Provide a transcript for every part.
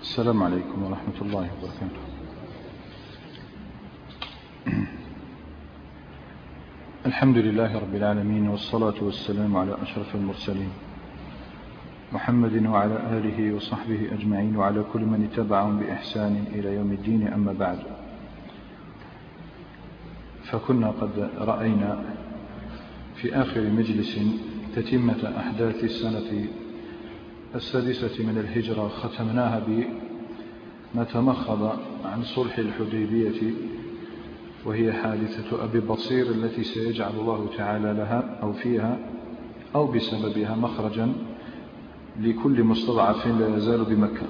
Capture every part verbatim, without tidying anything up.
السلام عليكم ورحمة الله وبركاته. الحمد لله رب العالمين، والصلاة والسلام على أشرف المرسلين محمد وعلى آله وصحبه أجمعين، وعلى كل من اتبعهم بإحسان إلى يوم الدين. أما بعد، فكنا قد رأينا في آخر مجلس تتمة أحداث السنة السادسة من الهجرة، ختمناها بما تمخض عن صلح الحديبية، وهي حادثة أبي بصير التي سيجعل الله تعالى لها أو فيها أو بسببها مخرجا لكل مستضعف لا يزال بمكة.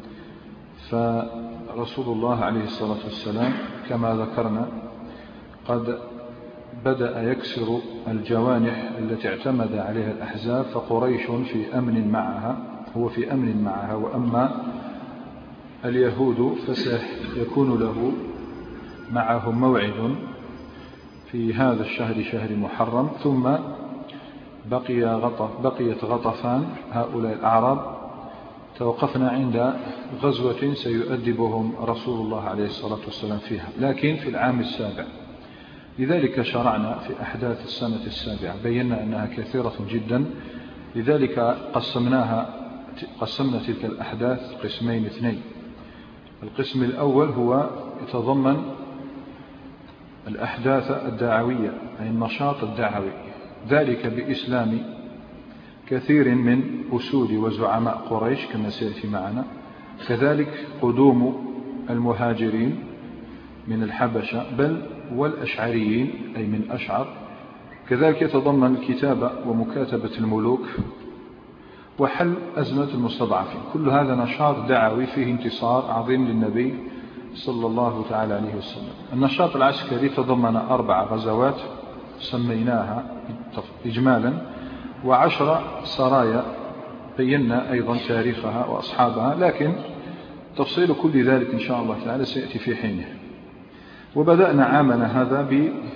فرسول الله عليه الصلاة والسلام كما ذكرنا قد بدأ يكسر الجوانح التي اعتمد عليها الأحزاب، فقريش في أمن معها هو في أمن معها، وأما اليهود فسيكون له معهم موعد في هذا الشهر، شهر محرم. ثم بقي غطف بقيت غطفان هؤلاء الأعراب، توقفنا عند غزوة سيؤدبهم رسول الله عليه الصلاة والسلام فيها، لكن في العام السابع. لذلك شرعنا في أحداث السنة السابعة، بينا أنها كثيرة جدا، لذلك قسمناها قسمنا تلك الأحداث قسمين اثنين. القسم الأول هو يتضمن الأحداث الدعوية، أي النشاط الدعوي، ذلك بإسلام كثير من أسود وزعماء قريش كما سيأتي معنا، كذلك قدوم المهاجرين من الحبشة بل والأشعريين أي من أشعر، كذلك يتضمن الكتابة ومكاتبة الملوك وحل أزمة المستضعفين. كل هذا نشاط دعوي فيه انتصار عظيم للنبي صلى الله تعالى عليه وسلم. النشاط العسكري تضمن أربع غزوات سميناها إجمالا، وعشر سرايا بينا أيضا تاريخها وأصحابها، لكن تفصيل كل ذلك إن شاء الله تعالى سيأتي في حينه. وبدأنا عامنا هذا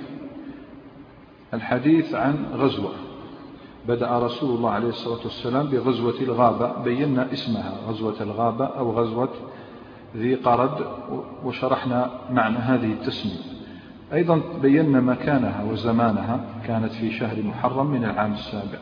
بالحديث عن غزوة بدأ رسول الله عليه الصلاة والسلام بغزوة الغابة، بينا اسمها غزوة الغابة أو غزوة ذي قرد، وشرحنا معنى هذه التسمية. أيضا بينا مكانها وزمانها، كانت في شهر محرم من العام السابع،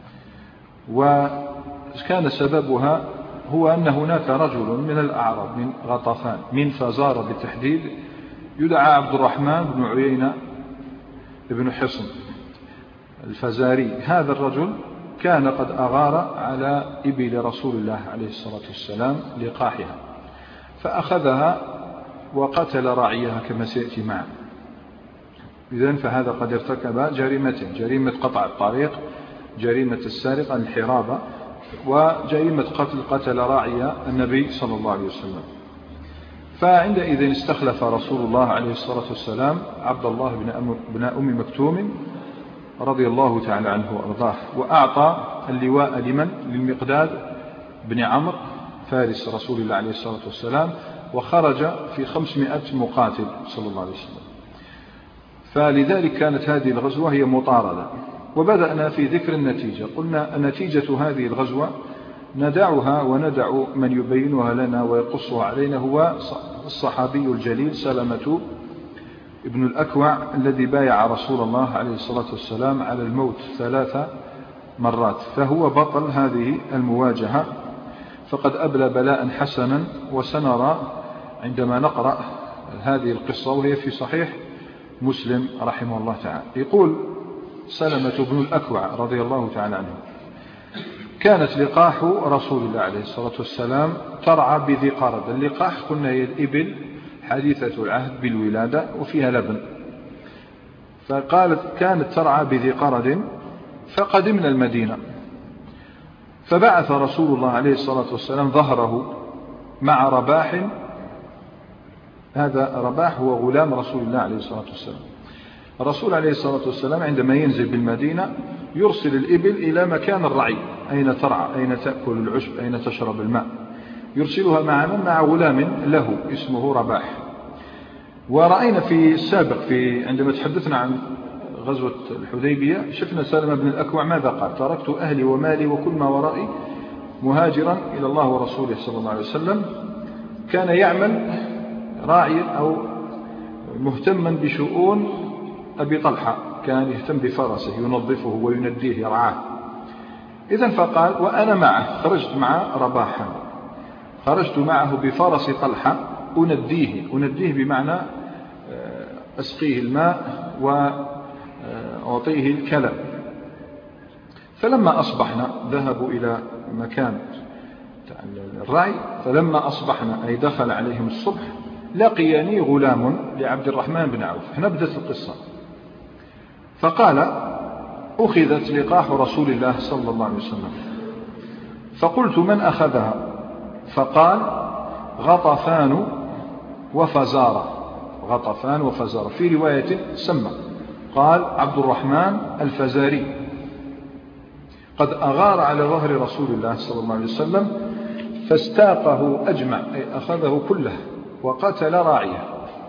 وكان سببها هو أن هناك رجل من الأعراب من غطفان من فزارة بالتحديد يدعى عبد الرحمن بن عيينة بن حصن الفزاري. هذا الرجل كان قد أغار على إبل رسول الله عليه الصلاة والسلام لقاحها، فأخذها وقتل راعيها كما سيأتي معنا. إذن فهذا قد ارتكب جريمتين: جريمة قطع الطريق، جريمة السرقة الحرابة، وجريمة قتل قتل راعي النبي صلى الله عليه وسلم. فعندئذ استخلف رسول الله عليه الصلاة والسلام عبد الله بن أم مكتوم رضي الله تعالى عنه وأرضاه، وأعطى اللواء لمن؟ للمقداد بن عمرو فارس رسول الله عليه الصلاة والسلام، وخرج في خمسمائة مقاتل صلى الله عليه وسلم. فلذلك كانت هذه الغزوة هي مطاردة. وبدأنا في ذكر النتيجة، قلنا نتيجة هذه الغزوة ندعها وندع من يبينها لنا ويقصها علينا هو الصحابي الجليل سلمة ابن الأكوع، الذي بايع رسول الله عليه الصلاة والسلام على الموت ثلاث مرات، فهو بطل هذه المواجهة، فقد أبلى بلاء حسنا. وسنرى عندما نقرأ هذه القصة وهي في صحيح مسلم رحمه الله تعالى. يقول سلمة بن الأكوع رضي الله تعالى عنه: كانت لقاح رسول الله عليه الصلاة والسلام ترعى بذي قرد. اللقاح قلنا هي الإبل حديثة العهد بالولادة وفيها لبن، فقالت كانت ترعى بذي قرد. فقدمنا المدينة، فبعث رسول الله عليه الصلاة والسلام ظهره مع رباح. هذا رباح هو غلام رسول الله عليه الصلاة والسلام. الرسول عليه الصلاة والسلام عندما ينزل بالمدينة يرسل الإبل إلى مكان الرعي، أين ترعى، أين تأكل العشب، أين تشرب الماء، يرسلها معنا مع غلام له اسمه رباح. ورأينا في السابق في عندما تحدثنا عن غزوة الحديبية شفنا سالم بن الأكوع ماذا قال: تركت أهلي ومالي وكل ما ورائي مهاجرا إلى الله ورسوله صلى الله عليه وسلم، كان يعمل راعيا أو مهتما بشؤون أبي طلحة، كان يهتم بفرسه ينظفه وينديه يرعاه. إذن فقال وأنا معه، خرجت مع رباحا، خرجت معه بفرس طلحة أنديه، أنديه بمعنى أسقيه الماء وأعطيه الكلى. فلما أصبحنا ذهبوا إلى مكان الرعي، فلما أصبحنا أي دخل عليهم الصبح لقيني غلام لعبد الرحمن بن عوف. هنا بدأت القصة. فقال أخذت لقاح رسول الله صلى الله عليه وسلم. فقلت من أخذها؟ فقال غطفان وفزارة. غطفان وفزارة، في رواية سمى قال عبد الرحمن الفزاري قد أغار على ظهر رسول الله صلى الله عليه وسلم فاستاقه أجمع، أي أخذه كله وقتل راعيه.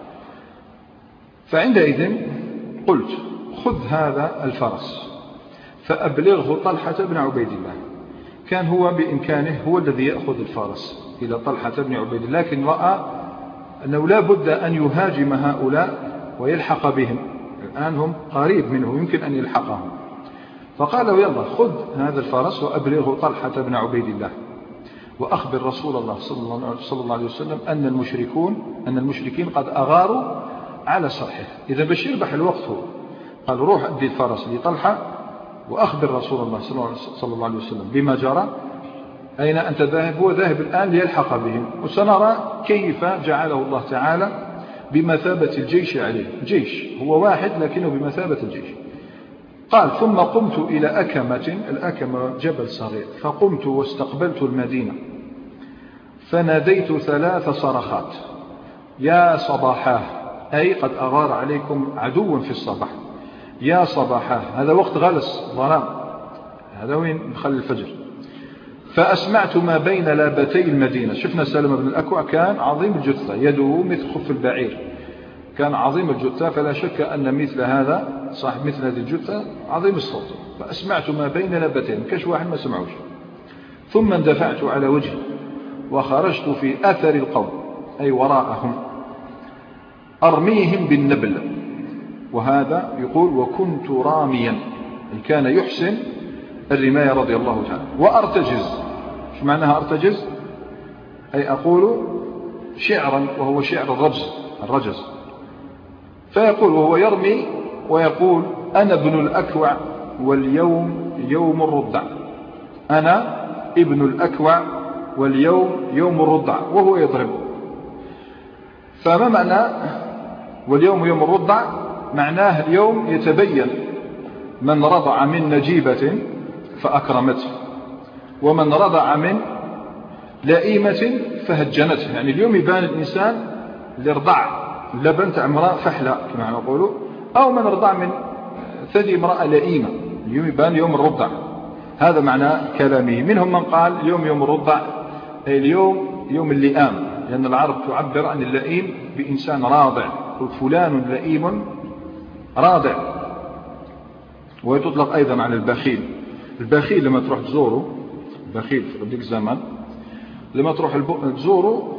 فعندئذ قلت خذ هذا الفرس فأبلغه طلحة بن عبيد الله. كان هو بإمكانه هو الذي يأخذ الفرس إلى طلحة بن عبيد الله، لكن رأى أنه لا بد أن يهاجم هؤلاء ويلحق بهم، الآن هم قريب منه يمكن أن يلحقهم. فقال له يلا خذ هذا الفرس وأبلغه طلحة بن عبيد الله وأخبر رسول الله صلى الله عليه وسلم أن المشركون أن المشركين قد أغاروا على صرحه. إذا باش يربح الوقت هو قال روح أدي الفرس لطلحة وأخبر رسول الله صلى الله عليه وسلم بما جرى، أين أنت ذاهب؟ هو ذاهب الآن ليلحق بهم، وسنرى كيف جعله الله تعالى بمثابة الجيش عليه. جيش هو واحد لكنه بمثابة الجيش. قال ثم قمت إلى أكمة، الأكمة جبل صغير، فقمت واستقبلت المدينة فناديت ثلاث صرخات يا صباحاه، أي قد أغار عليكم عدو في الصباح، يا صباحاه. هذا وقت غلس ظلام، هذا وين دخل الفجر. فأسمعت ما بين لابتي المدينة. شفنا سلمة بن الأكوع كان عظيم الجثة، يده مثل خف البعير، كان عظيم الجثة، فلا شك أن مثل هذا صاحب مثل هذه الجثة عظيم الصوت. فأسمعت ما بين لابتين، كش واحد ما سمعوش. ثم اندفعت على وجهي وخرجت في أثر القوم، أي وراءهم، أرميهم بالنبل. وهذا يقول وكنت راميا، أي كان يحسن الرماية رضي الله تعالى. وأرتجز، شو معناها أرتجز؟ أي أقول شعرا، وهو شعر الرجز الرجز. فيقول وهو يرمي ويقول أنا ابن الأكوع واليوم يوم الرضع، أنا ابن الأكوع واليوم يوم الرضع، وهو يضرب. فما معنى واليوم يوم الرضع؟ معناه اليوم يتبين من رضع من نجيبة فأكرمته، ومن رضع من لئيمة فهجنته. يعني اليوم يبان الإنسان اللي رضع اللبن تاع امرأة فحلة كما نقولوا، أو من رضع من ثدي امرأة لئيمة، اليوم يبان يوم الرضع. هذا معنى كلامه. منهم من قال اليوم يوم الرضع أي اليوم يوم اللئام، لأن العرب تعبر عن اللئيم بإنسان راضع، فلان لئيم راضع. وتطلق أيضا على البخيل. البخيل لما تروح تزوره، البخيل في ذيك الزمان لما تروح تزوره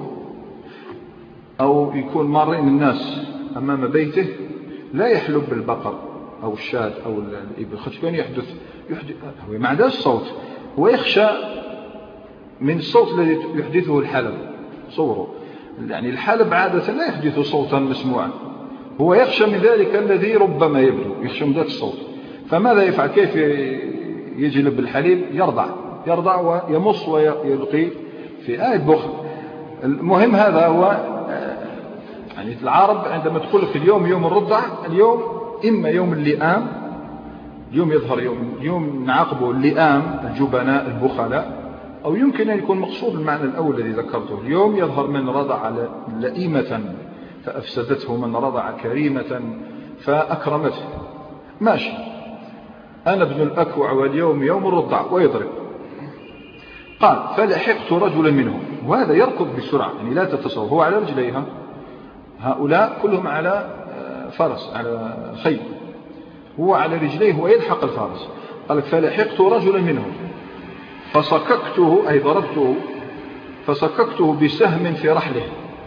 أو يكون مارين الناس أمام بيته لا يحلب بالبقر أو الشاة أو الإبل، خاطر كان يحدث يحدث هو ما عندهاش صوت، هو يخشى من الصوت الذي يحدثه الحلب. صوروا يعني الحلب عادة لا يحدث صوتا مسموعا، هو يخشى من ذلك الذي ربما يبدو، يخشى من ذلك الصوت. فماذا يفعل؟ كيف يجلب الحليب؟ يرضع يرضع ويمص ويلقي في آية بخل. المهم هذا هو يعني العرب عندما تقول لك اليوم يوم الرضع، اليوم إما يوم اللئام، اليوم يظهر يوم يوم نعاقبه اللئام الجبناء البخلاء، أو يمكن أن يكون مقصود المعنى الأول الذي ذكرته، اليوم يظهر من رضع لئيمة فأفسدته، من رضع كريمة فأكرمته. ماشي، أنا ابن الأكوع واليوم يوم الرضع، ويضرب. قال فلحقت رجلا منهم، وهذا يركض بسرعة، يعني لا تتصور، هو على رجليها، هؤلاء كلهم على فرس على خيل، هو على رجليه ويلحق الفارس. قال فلحقت رجلا منهم فصككته أي ضربته فصككته بسهم في رحله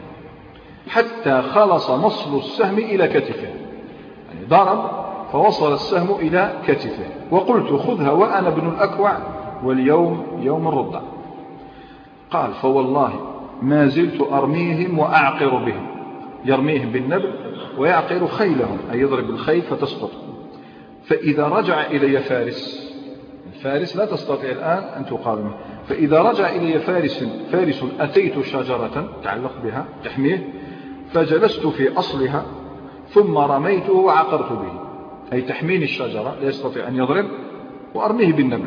حتى خلص مصل السهم إلى كتفه، يعني ضرب فوصل السهم إلى كتفه. وقلت خذها وأنا ابن الأكوع واليوم يوم الرضع. قال فوالله ما زلت أرميهم وأعقر بهم، يرميهم بالنبل ويعقر خيلهم، أي يضرب الخيل فتسقط. فإذا رجع إلي فارس، الفارس لا تستطيع الآن أن تقاومه، فإذا رجع إلي فارس فارس أتيت شجرة تعلق بها تحميه فجلست في أصلها ثم رميته وعقرت به، أي تحميني الشجرة لا يستطيع أن يضرب، وأرميه بالنبل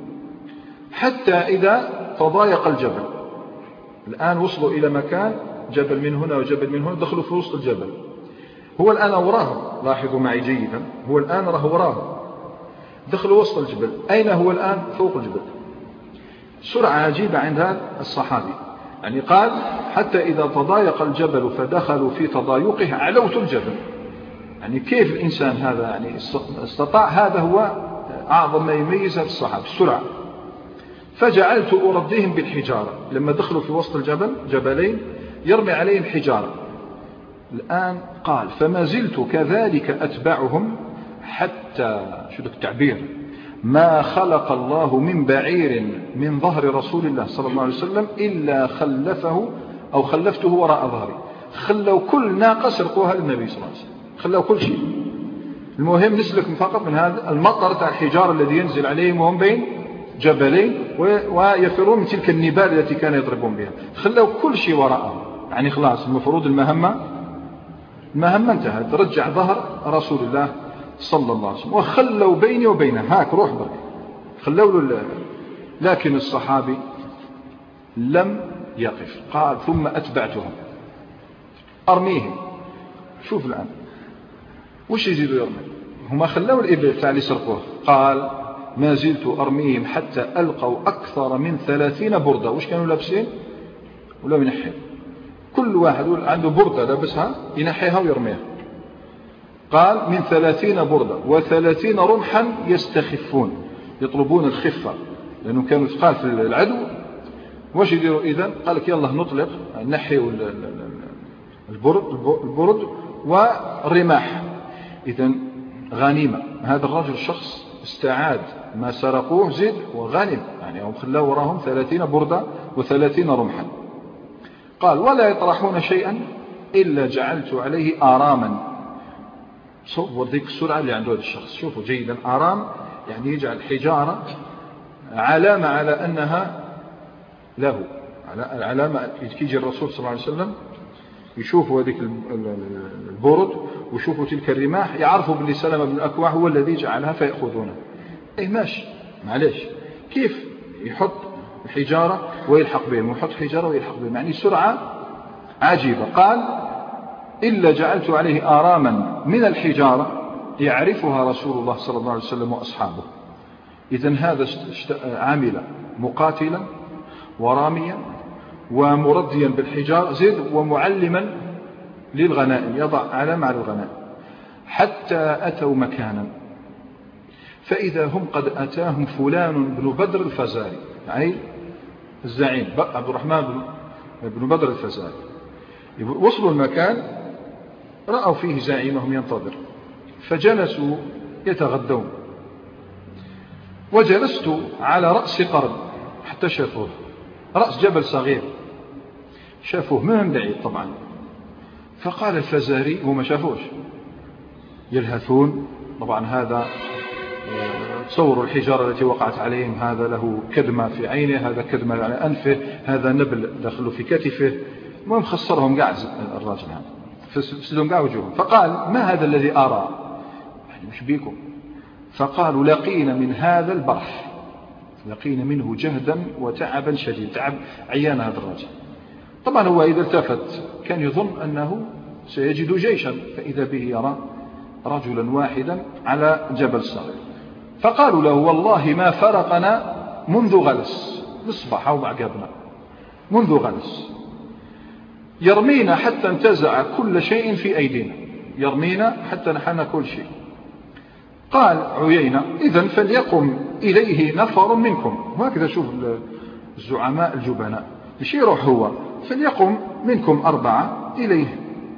حتى إذا تضايق الجبل. الآن وصلوا إلى مكان جبل من هنا وجبل من هنا، دخلوا في وسط الجبل. هو الآن وراهم، لاحظوا معي جيدا، هو الآن راه وراهم، دخلوا وسط الجبل. أين هو الآن؟ فوق الجبل. سرعة عجيبة عند هذا الصحابي، يعني قال حتى إذا تضايق الجبل فدخلوا في تضايقه علوت الجبل. يعني كيف الإنسان هذا يعني استطاع؟ هذا هو أعظم ما يميز الصحابة، السرعة. فجعلت أرديهم بالحجارة، لما دخلوا في وسط الجبل جبلين يرمي عليهم حجارة. الآن قال فما زلت كذلك أتبعهم حتى، شو ذاك التعبير، ما خلق الله من بعير من ظهر رسول الله صلى الله عليه وسلم إلا خلفه أو خلفته وراء ظهري. خلوا كل ناقة سرقوها للنبي صلى الله عليه وسلم، خلوا كل شيء. المهم نسلك فقط من هذا المطر تاع الحجارة الذي ينزل عليهم وهم بين جبلين ويفرون من تلك النبال التي كان يضربون بها. خلوا كل شيء وراءهم، يعني خلاص المفروض المهمة المهمة انتهت، رجع ظهر رسول الله صلى الله عليه وسلم. وخلوا بيني وبينه، هاك روح برك، خلوا له. لكن الصحابي لم يقف، قال ثم أتبعتهم أرميهم. شوف الآن وش يزيدوا يرمي؟ هما خلوا الإبل تاع اللي سرقوه. قال ما زلت أرميهم حتى ألقوا أكثر من ثلاثين بردة. وش كانوا لابسين؟ ولا ينحي كل واحد عنده بردة لابسها ينحيها ويرميها. قال من ثلاثين بردة وثلاثين رمحا يستخفون، يطلبون الخفة لأنهم كانوا ثقال في العدو. واش يديروا إذن؟ قال لك يلا نطلق نحيوا البرد, البرد والرماح. إذن غنيمة. هذا الرجل الشخص استعاد ما سرقوه زيد وغنم، يعني هم خلاوا وراهم ثلاثين بردة وثلاثين رمحا. قال ولا يطرحون شيئا إلا جعلت عليه آراما. صور ذيك السرعة اللي عنده هذا الشخص. شوفوا جيدا، آرام يعني يجعل حجارة علامة على أنها له، علامة. يجي الرسول صلى الله عليه وسلم يشوفوا هذيك البرد ويشوفوا تلك الرماح، يعرفوا باللي سلمة بن الأكوع هو الذي جعلها فيأخذونها. إيه ماشي، معليش، كيف يحط الحجارة ويلحق بهم، ويحط حجارة ويلحق بهم، يعني سرعة عجيبة. قال إلا جعلت عليه آراما من الحجارة يعرفها رسول الله صلى الله عليه وسلم وأصحابه. إذن هذا عامل مقاتلا وراميا ومرديا بالحجار زيد ومعلما للغنائم، يضع علامة على الغنائم. حتى أتوا مكانا فإذا هم قد أتاهم فلان بن بدر الفزاري، يعني الزعيم عبد الرحمن بن بدر الفزاري. وصلوا المكان رأوا فيه زعيمهم ينتظر، فجلسوا يتغدون. وجلست على رأس قرن حتى شافوه، رأس جبل صغير، شافوه من بعيد طبعا. فقال الفزاري، وما شافوش، يلهثون طبعا. هذا تصوروا الحجارة التي وقعت عليهم، هذا له كدمة في عينه، هذا كدمة على أنفه، هذا نبل دخلوا في كتفه. المهم خسرهم قاع الراجل هذا، فسدهم قاع وجوههم. فقال ما هذا الذي أرى، يعني مش بيكم؟ فقالوا لقينا من هذا البرح، لقينا منه جهدا وتعبا شديد، تعب عيان هذا الرجل. طبعا هو إذا التفت كان يظن أنه سيجد جيشا، فإذا به يرى رجلا واحدا على جبل صغير. فقالوا له والله ما فرقنا منذ غلس، نصبح أو بعقبنا منذ غلس، يرمينا حتى انتزع كل شيء في أيدينا، يرمينا حتى نحن كل شيء. قال عيينة إذن فليقم إليه نفر منكم. وهكذا شوف الزعماء الجبناء، مش يروح هو، فليقم منكم أربعة إليه.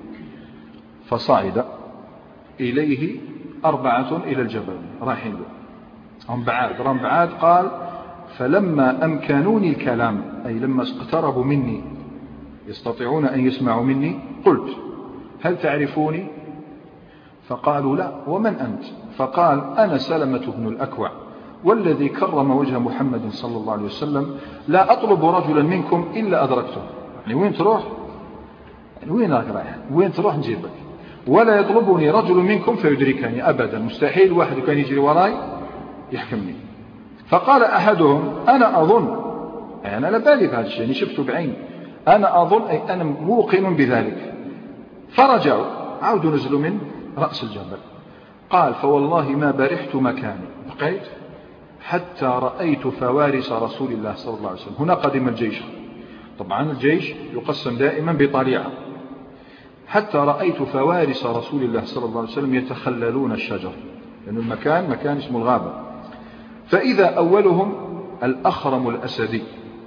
فصعد إليه أربعة إلى الجبل رايحين له، هم بعاد هم بعاد. قال فلما أمكنوني الكلام، أي لما اقتربوا مني يستطيعون أن يسمعوا مني، قلت هل تعرفوني؟ فقالوا لا، ومن أنت؟ فقال أنا سلمة بن الأكوع والذي كرم وجه محمد صلى الله عليه وسلم، لا أطلب رجلا منكم إلا أدركته. يعني وين تروح؟ يعني وين رايح؟ وين تروح نجيبك؟ ولا يطلبني رجل منكم فيدركني أبدا، مستحيل واحد كان يجري وراي يحكمني. فقال أحدهم أنا أظن، يعني أنا لا بالي بهذا الشيء، يعني شفته بعين، أنا أظن أي أنا موقن بذلك. فرجعوا عودوا نزلوا من رأس الجبل. قال فوالله ما برحت مكاني، بقيت حتى رأيت فوارس رسول الله صلى الله عليه وسلم. هنا قدم الجيش، طبعا الجيش يقسم دائما بطليعة. حتى رأيت فوارس رسول الله صلى الله عليه وسلم يتخللون الشجر، لأن يعني المكان مكان اسمه الغابة. فإذا أولهم الأخرم الأسدي،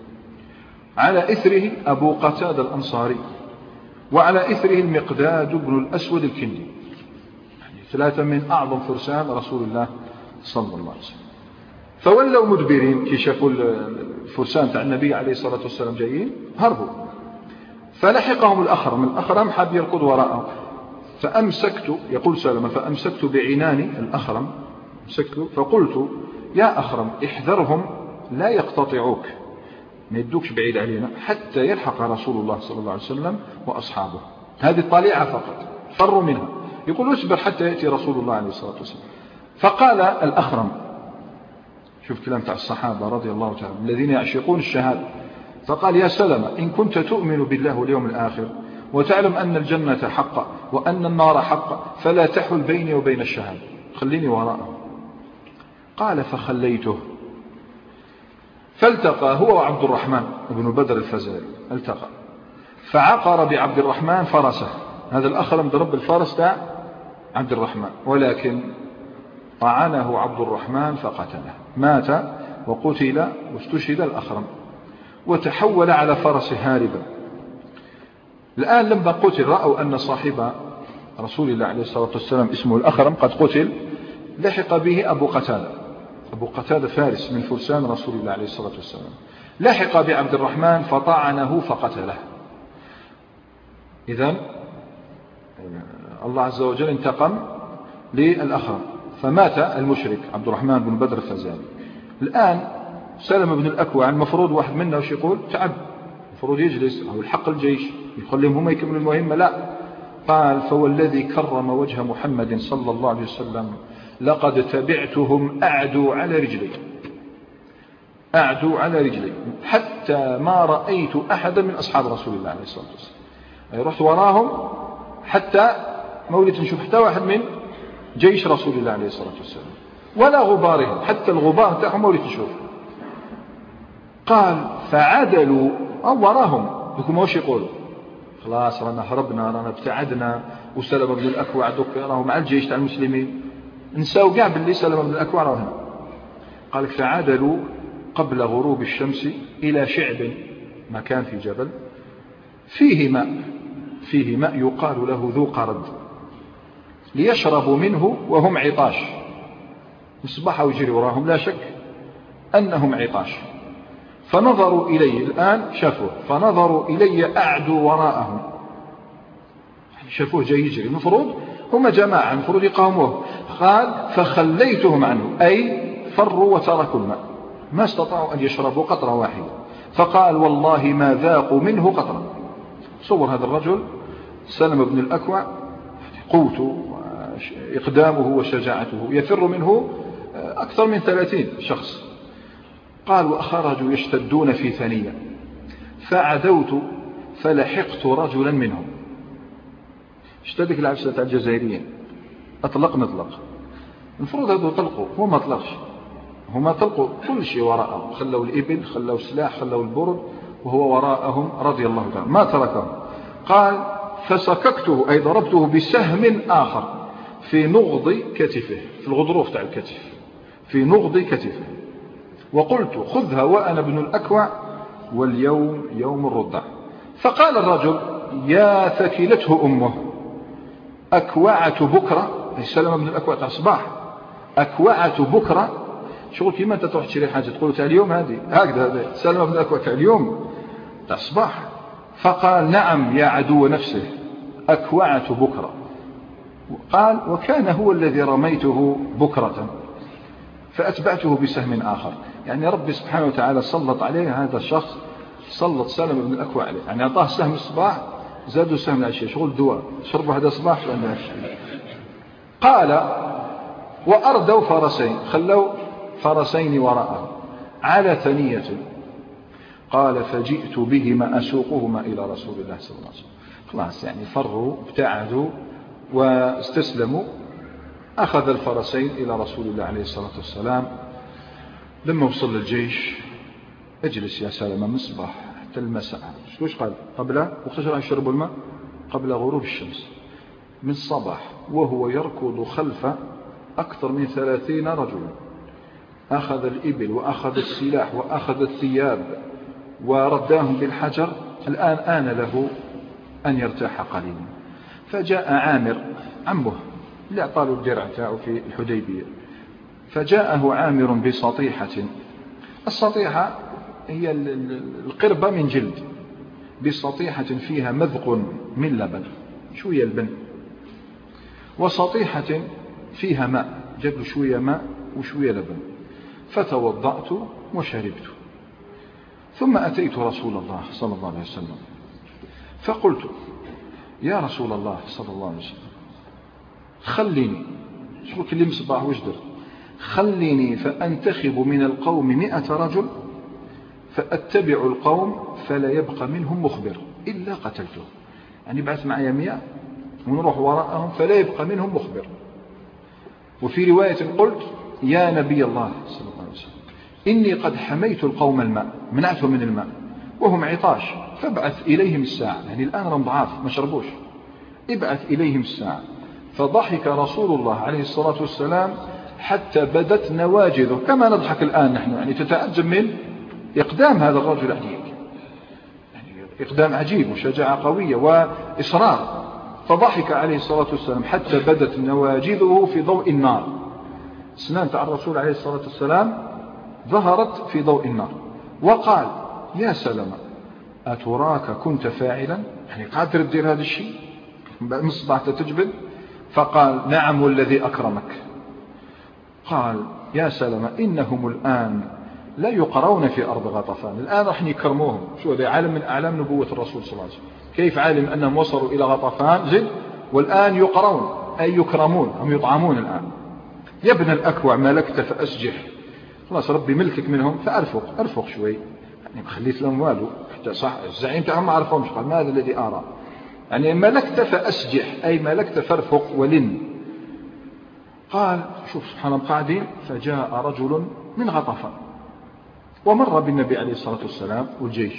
على إثره أبو قتادة الأنصاري، وعلى إثره المقداد بن الأسود الكندي، يعني ثلاثة من أعظم فرسان رسول الله صلى الله عليه وسلم. فولوا مدبرين كي شافوا الفرسان تاع النبي عليه الصلاة والسلام جايين هربوا. فلحقهم الأخرم، الأخرم حاب يركض وراءه، فأمسكت، يقول سلمة فأمسكت بعناني الأخرم، مسكت فقلت يا أخرم احذرهم لا يقتطعوك، ما يدوكش بعيد علينا حتى يلحق رسول الله صلى الله عليه وسلم وأصحابه. هذه الطليعة فقط، فروا منها. يقول اصبر حتى يأتي رسول الله عليه الصلاة والسلام. فقال الأخرم، شوف كلام تاع الصحابة رضي الله تعالى الذين يعشقون الشهادة، فقال يا سلمة إن كنت تؤمن بالله واليوم الآخر وتعلم أن الجنة حق وأن النار حق فلا تحل بيني وبين الشهادة، خليني وراءه. قال فخليته، فالتقى هو وعبد الرحمن بن بدر الفزاري، التقى فعقر بعبد الرحمن فرسه. هذا الأخرم ضرب الفرس تاع عبد الرحمن، ولكن طعنه عبد الرحمن فقتله، مات وقتل واستشهد الأخرم، وتحول على فرسه هاربا. الآن لما قتل رأوا أن صاحب رسول الله عليه الصلاة والسلام اسمه الأخرم قد قتل، لحق به أبو قتادة، أبو قتادة فارس من فرسان رسول الله عليه الصلاة والسلام، لحق بعبد الرحمن فطعنه فقتله. إذن الله عز وجل انتقم للأخرم، فمات المشرك عبد الرحمن بن بدر الفزاري. الآن سلمة بن الأكوع المفروض واحد منا وش يقول؟ تعب، المفروض يجلس أو يلحق الجيش يخليهم هم يكملوا المهمة، لا. قال فوالذي كرم وجه محمد صلى الله عليه وسلم لقد تبعتهم أعدوا على رجلي، أعدوا على رجلي حتى ما رأيت أحدا من أصحاب رسول الله عليه الصلاة والسلام. يعني رحت وراهم حتى ما وليت نشوف حتى واحد من جيش رسول الله عليه الصلاة والسلام ولا غبارهم، حتى الغبار تاعهم ما وليت نشوف. قال فعدلوا أو وراهم، لكم واش يقولوا؟ خلاص رانا هربنا، رانا ابتعدنا، وسلمة بن الأكوع دوك راهو مع الجيش تاع المسلمين، نساو كاع باللي سلمة بن الأكوع راهو هنا. قال فعدلوا قبل غروب الشمس إلى شعب، مكان في جبل فيه ماء، فيه ماء يقال له ذو قرد، ليشربوا منه وهم عطاش. مصباحوا يجري وراهم لا شك أنهم عطاش. فنظروا إلي، الآن شافوه، فنظروا إلي أعدوا وراءهم، شافوه جاي يجري، المفروض هم جماعة المفروض يقاوموه. قال فخليتهم عنه، أي فروا وتركوا الماء، ما استطاعوا أن يشربوا قطرة واحدة. فقال والله ما ذاقوا منه قطرة. صور هذا الرجل سلمة بن الأكوع، قوته وإقدامه وشجاعته، يفر منه أكثر من ثلاثين شخص. قال وأخرجوا يشتدون في ثنية، فعدوت فلحقت رجلا منهم. اشتدك العبسة تاع الجزائريين، أطلق نطلق، المفروض هذا طلقوا، هو ما طلقش، هما طلقوا كل شيء وراءهم، خلوا الإبل، خلوا السلاح، خلوا البرد، وهو وراءهم رضي الله تعالى ما تركهم. قال فسككته، أي ضربته بسهم آخر في نغض كتفه، في الغضروف تاع الكتف، في نغض كتفه، وقلت خذها وأنا ابن الأكوع واليوم يوم الرضع. فقال الرجل يا ثكلته أمه أكوعة بكرة، سلمة بن الأكوع تاع الصباح، أكوعة بكرة، شغل كيما أنت تروح تشري حاجة تقول تاع اليوم هذه هكذا، سلمة بن الأكوع تاع اليوم تاع الصباح. فقال نعم يا عدو نفسه أكوعة بكرة. قال وكان هو الذي رميته بكرة فأتبعته بسهم آخر. يعني ربي سبحانه وتعالى سلط عليه هذا الشخص، سلط سلمة بن الأكوع عليه، يعني أعطاه سهم الصباح زادوا سهم العشية، شغل دواء شربوا هذا الصباح لأنه عشية. قال وأردوا فرسين، خلوا فرسين وراءه على ثنية. قال فجئت بهما أسوقهما إلى رسول الله صلى الله عليه وسلم. خلاص يعني فروا ابتعدوا واستسلموا. أخذ الفرسين إلى رسول الله عليه الصلاة والسلام. لما وصل للجيش اجلس يا سلمة من الصباح حتى المساء. شوش قال قبل وقتاش راح يشربوا الماء؟ قبل غروب الشمس من الصباح، وهو يركض خلف أكثر من ثلاثين رجلا. أخذ الإبل وأخذ السلاح وأخذ الثياب ورداهم بالحجر. الآن آن له أن يرتاح قليلا. فجاء عامر عمه اللي أعطاه الدرع تاعه في الحديبية، فجاءه عامر بسطيحة. السطيحة هي القربة من جلد، بسطيحة فيها مذق من لبن، شوية البن، وسطيحة فيها ماء، جاب شوية ماء وشوية لبن. فتوضأت وشربت، ثم أتيت رسول الله صلى الله عليه وسلم فقلت يا رسول الله صلى الله عليه وسلم خليني، شو كلمة صباح وجدر، خليني فأنتخب من القوم مئة رجل فأتبع القوم فلا يبقى منهم مخبر إلا قتلته. يعني بعث معي مئة ونروح وراءهم فلا يبقى منهم مخبر. وفي رواية قلت يا نبي الله صلى الله عليه وسلم إني قد حميت القوم الماء، منعتهم من الماء وهم عطاش، فابعث إليهم الساعة. يعني الآن هم ضعاف ما شربوش، ابعث إليهم الساعة. فضحك رسول الله عليه الصلاة والسلام حتى بدت نواجذه كما نضحك الآن نحن. يعني تتعجب من إقدام هذا الرجل العجيب، يعني إقدام عجيب وشجاعة قوية وإصرار. فضحك عليه الصلاة والسلام حتى بدت نواجذه في ضوء النار. سنان تاع الرسول عليه الصلاة والسلام ظهرت في ضوء النار. وقال يا سلمة أتراك كنت فاعلا، يعني قادر تدير هذا الشيء مصباح تجبد؟ فقال نعم والذي أكرمك. قال يا سلمة إنهم الآن لا يقرون في أرض غطفان، الآن راح يكرموهم. شو هذا عالم من أعلام نبوة الرسول صلى الله عليه وسلم، كيف عالم أنهم وصلوا إلى غطفان زد والآن يقرون أي يكرمون، هم يطعمون الآن. يا ابن الأكوع ملكت فأسجح، خلاص ربي ملكك منهم فأرفق أرفق شوي، يعني خليت لهم والو حتى صح الزعيم تاعهم ما عرفهمش. قال ماذا الذي أرى، يعني ملكت فأسجح أي ملكت فارفق ولن. قال شوف سبحان الله قاعدين. فجاء رجل من غطفان ومر بالنبي عليه الصلاة والسلام والجيش،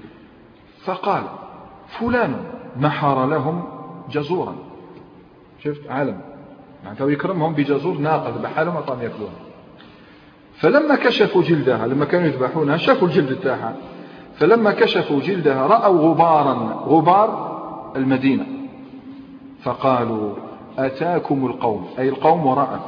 فقال فلان نحر لهم جزورا. شفت عالم معناته يكرمهم بجزور ناقة بحالهم أطعم يأكلون. فلما كشفوا جلدها، لما كانوا يذبحونها شافوا الجلد تاعها، فلما كشفوا جلدها رأوا غبارا، غبار المدينة، فقالوا أتاكم القوم أي القوم وراءكم،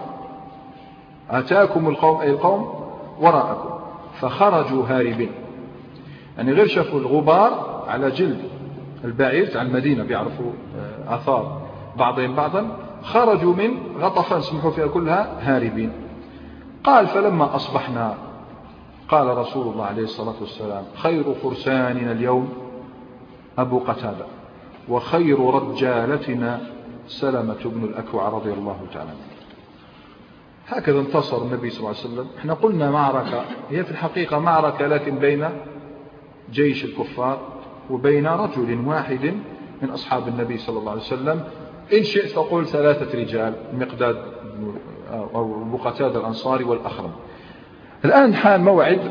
أتاكم القوم أي القوم وراءكم. فخرجوا هاربين، يعني غير شافوا الغبار على جلد البعير تاع المدينة بيعرفوا آثار بعضهم بعضا، خرجوا من غطفان سمحوا فيها كلها هاربين. قال فلما أصبحنا قال رسول الله عليه الصلاة والسلام خير فرساننا اليوم أبو قتادة وخير رجالتنا سلمة بن الأكوع رضي الله تعالى. هكذا انتصر النبي صلى الله عليه وسلم. احنا قلنا معركة، هي في الحقيقة معركة لكن بين جيش الكفار وبين رجل واحد من أصحاب النبي صلى الله عليه وسلم. إن شئت فقول ثلاثة رجال، مقداد أو أبو قتادة الأنصاري والأخرم. الآن حان موعد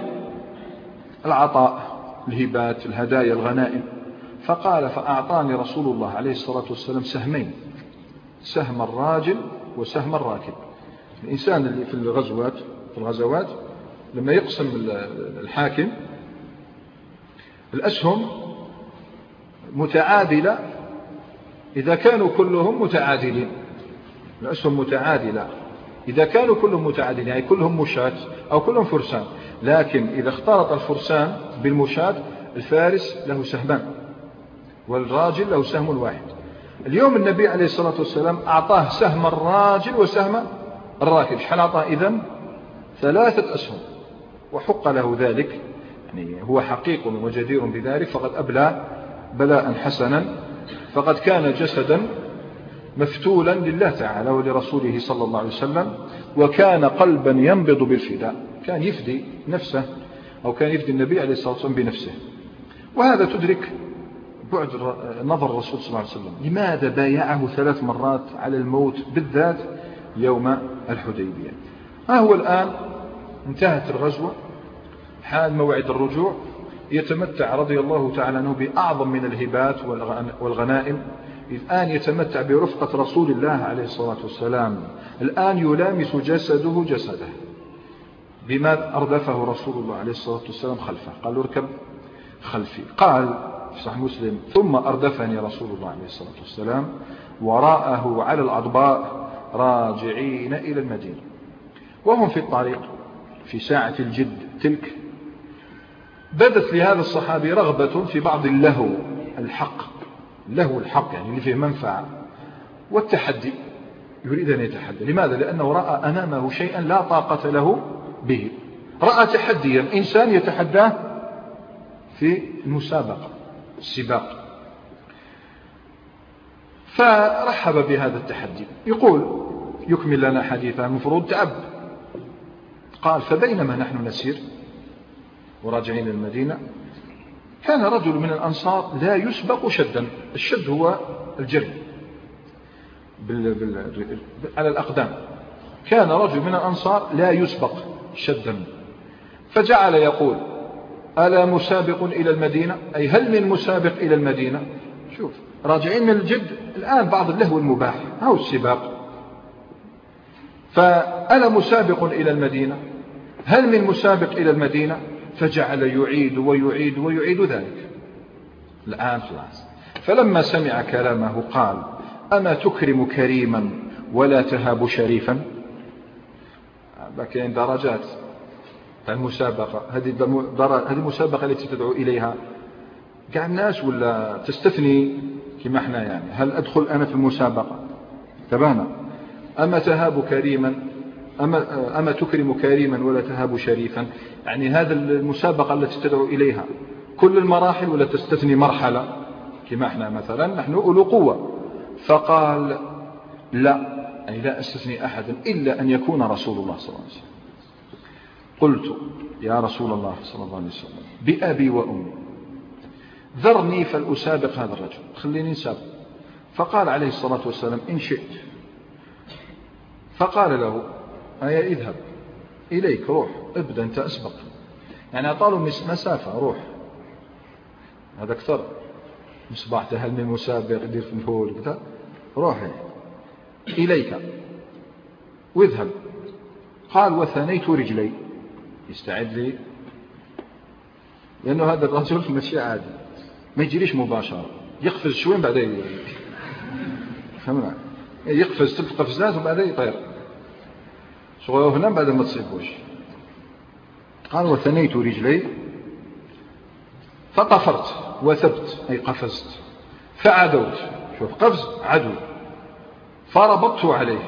العطاء، الهبات، الهدايا، الغنائم. فقال فأعطاني رسول الله عليه الصلاة والسلام سهمين، سهم الراجل وسهم الراكب. الإنسان اللي في الغزوات في الغزوات لما يقسم الحاكم الأسهم متعادلة إذا كانوا كلهم متعادلين، الأسهم متعادلة إذا كانوا كلهم متعادلين، يعني كلهم مشاة أو كلهم فرسان. لكن إذا اختلط الفرسان بالمشاة الفارس له سهمان والراجل له سهم واحد. اليوم النبي عليه الصلاة والسلام أعطاه سهم الراجل وسهم الراكب، شحال أعطاه إذن؟ ثلاثة أسهم، وحق له ذلك، يعني هو حقيق وجدير بذلك، فقد أبلى بلاء حسنا، فقد كان جسدا مفتولا لله تعالى ولرسوله صلى الله عليه وسلم، وكان قلبا ينبض بالفداء، كان يفدي نفسه أو كان يفدي النبي عليه الصلاة والسلام بنفسه. وهذا تدرك بعد نظر الرسول صلى الله عليه وسلم، لماذا بايعه ثلاث مرات على الموت بالذات يوم الحديبية. ها هو الآن انتهت الغزوة، حال موعد الرجوع، يتمتع رضي الله تعالى عنه بأعظم من الهبات والغنائم. الآن يتمتع برفقة رسول الله عليه الصلاة والسلام، الآن يلامس جسده جسده بما أردفه رسول الله عليه الصلاة والسلام خلفه، قال اركب خلفي. قال في صحيح مسلم ثم أردفني رسول الله عليه الصلاة والسلام وراءه على الأضباء راجعين إلى المدينة. وهم في الطريق في ساعة الجد تلك بدت لهذا الصحابي رغبة في بعض اللهو الحق، له الحق يعني اللي فيه منفعة والتحدي، يريد أن يتحدى. لماذا؟ لأنه رأى أمامه شيئا لا طاقة له به، رأى تحديا إنسان يتحداه في المسابقة السباق، فرحب بهذا التحدي. يقول يكمل لنا حديثا المفروض تعب. قال فبينما نحن نسير وراجعين المدينة كان رجل من الأنصار لا يسبق شدا، الشد هو الجري بال... بال... على الأقدام، كان رجل من الأنصار لا يسبق شدا، فجعل يقول ألا مسابق إلى المدينة، أي هل من مسابق إلى المدينة. شوف راجعين من الجد الآن بعض اللهو المباح أو السباق، فألا مسابق إلى المدينة، هل من مسابق إلى المدينة، فجعل يعيد ويعيد ويعيد ذلك. الآن خلاص، فلما سمع كلامه قال أما تكرم كريما ولا تهاب شريفا. كاين درجات المسابقة، هذه هذه المسابقة التي تدعو إليها كاع الناس، ولا تستثني كما احنا يعني هل أدخل أنا في المسابقة تبانا. أما تهاب كريما أما, أما تكرم كريما ولا تهاب شريفا، يعني هذا المسابقة التي تدعو إليها كل المراحل ولا تستثني مرحلة كما احنا مثلا نحن أولو قوة. فقال لا، يعني لا أستثني أحدا إلا أن يكون رسول الله صلى الله عليه وسلم. قلت يا رسول الله صلى الله عليه وسلم بأبي وأمي ذرني فلأسابق هذا الرجل، خليني نسابق. فقال عليه الصلاة والسلام إن شئت. فقال له أي اذهب إليك، روح ابدأ أنت أسبق، يعني أطالوا مسافة، روح هذا أكثر مصباح هل من مسابق يدير في الفول كذا، روح إليك واذهب. قال وثنيت رجلي، يستعد لي، لأنه هذا الرجل ماشي عادي، ما يجريش مباشرة، يقفز شوين بعدين فهمنا، يقفز ثلاث قفزات وبعدين يطير شغله هنا بعد ما تصيبوش. قال وثنيت رجلي فطفرت وثبت، أي قفزت، فعدوت، شوف قفز عدو، فربطت عليه،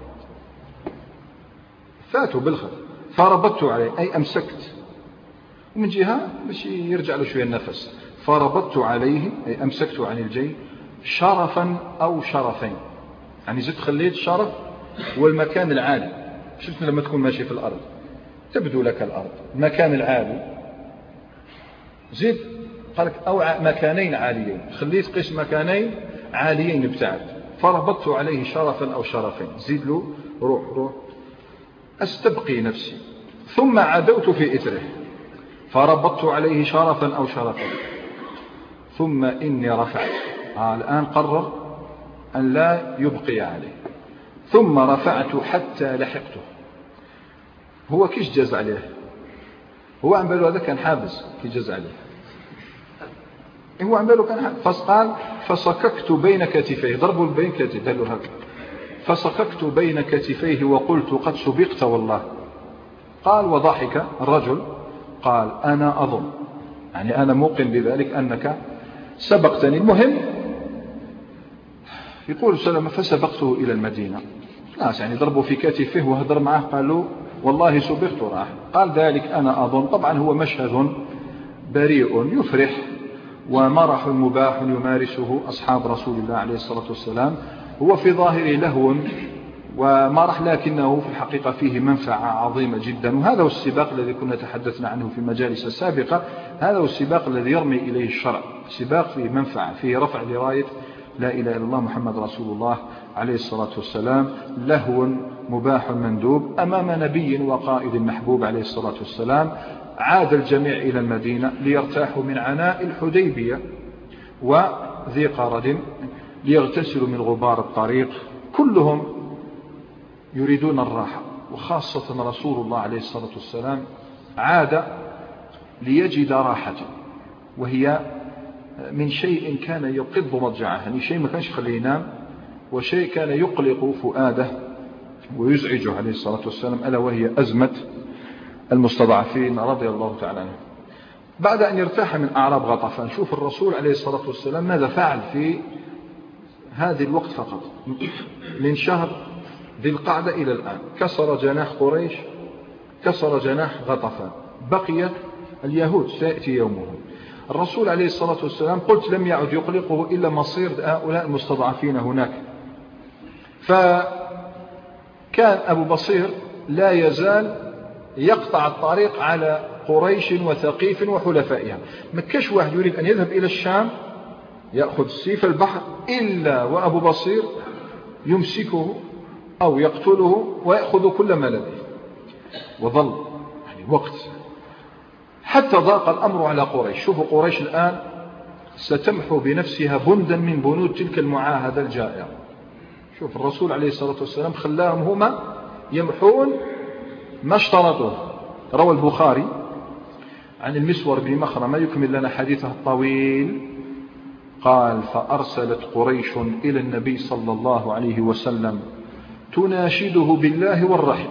فاتوا بالخط، فربطت عليه أي أمسكت، ومن جهة باش يرجع له شوية النفس، فربطت عليه أي أمسكت عن الجي شرفا أو شرفين، يعني زدت خليت شرف والمكان العالي. شفت لما تكون ماشي في الأرض تبدو لك الأرض المكان العالي، زيد قالك أو مكانين عاليين، خليت قيس مكانين عاليين ابتعد، فربطت عليه شرفا أو شرفين، زيد له روح روح أستبقي نفسي، ثم عدوت في إثره فربطت عليه شرفا أو شرفين، ثم إني رفعت. آه الآن قرر أن لا يبقي عليه، ثم رفعت حتى لحقته. هو كيش جاز عليه، هو عم باله هذا كان حابس كي جاز عليه، هو عمله كان فقال فصككت بين كتفيه، ضربوا بين كتفيه دلوا هكذا، فصككت بين كتفيه وقلت قد سبقت والله. قال وضحك الرجل قال أنا أظن، يعني أنا موقن بذلك أنك سبقتني. المهم يقول سلم فسبقته إلى المدينة، ناس يعني ضربوا في كتفه وهدر معه قالوا والله سبقت راح. قال ذلك أنا أظن. طبعا هو مشهد بريء يفرح ومرح مباح يمارسه أصحاب رسول الله عليه الصلاة والسلام، هو في ظاهره لهو ومرح لكنه في الحقيقة فيه منفعة عظيمة جدا. وهذا هو السباق الذي كنا تحدثنا عنه في المجالس السابقة، هذا هو السباق الذي يرمي إليه الشرع، سباق فيه منفعة، فيه رفع لراية لا إله إلا الله محمد رسول الله عليه الصلاة والسلام، لهو مباح مندوب أمام نبي وقائد محبوب عليه الصلاة والسلام. عاد الجميع إلى المدينة ليرتاحوا من عناء الحديبية وذي قرد، ليغتسلوا من غبار الطريق، كلهم يريدون الراحة، وخاصة رسول الله عليه الصلاة والسلام عاد ليجد راحة، وهي من شيء كان يقض مضجعه، يعني شيء ما كانش يخليه ينام، وشيء كان يقلق فؤاده ويزعجه عليه الصلاة والسلام، ألا وهي أزمة المستضعفين رضي الله تعالى عنه. بعد أن يرتاح من أعراب غطفان، شوف الرسول عليه الصلاة والسلام ماذا فعل في هذه الوقت فقط، من شهر ذي القعدة إلى الآن كسر جناح قريش، كسر جناح غطفان، بقي اليهود سيأتي يومهم. الرسول عليه الصلاة والسلام قلت لم يعد يقلقه إلا مصير هؤلاء المستضعفين هناك. فكان أبو بصير لا يزال يقطع الطريق على قريش وثقيف وحلفائها، ما كاش واحد يريد أن يذهب إلى الشام يأخذ سيف البحر إلا وأبو بصير يمسكه أو يقتله ويأخذ كل ما لديه. وظل يعني وقت حتى ضاق الأمر على قريش. شوفوا قريش الآن ستمحو بنفسها بندا من بنود تلك المعاهدة الجائرة. شوف الرسول عليه الصلاة والسلام خلاهم هما يمحون ما اشترطوه. روى البخاري عن المسور بن مخرمة يكمل لنا حديثه الطويل قال فأرسلت قريش إلى النبي صلى الله عليه وسلم تناشده بالله والرحم،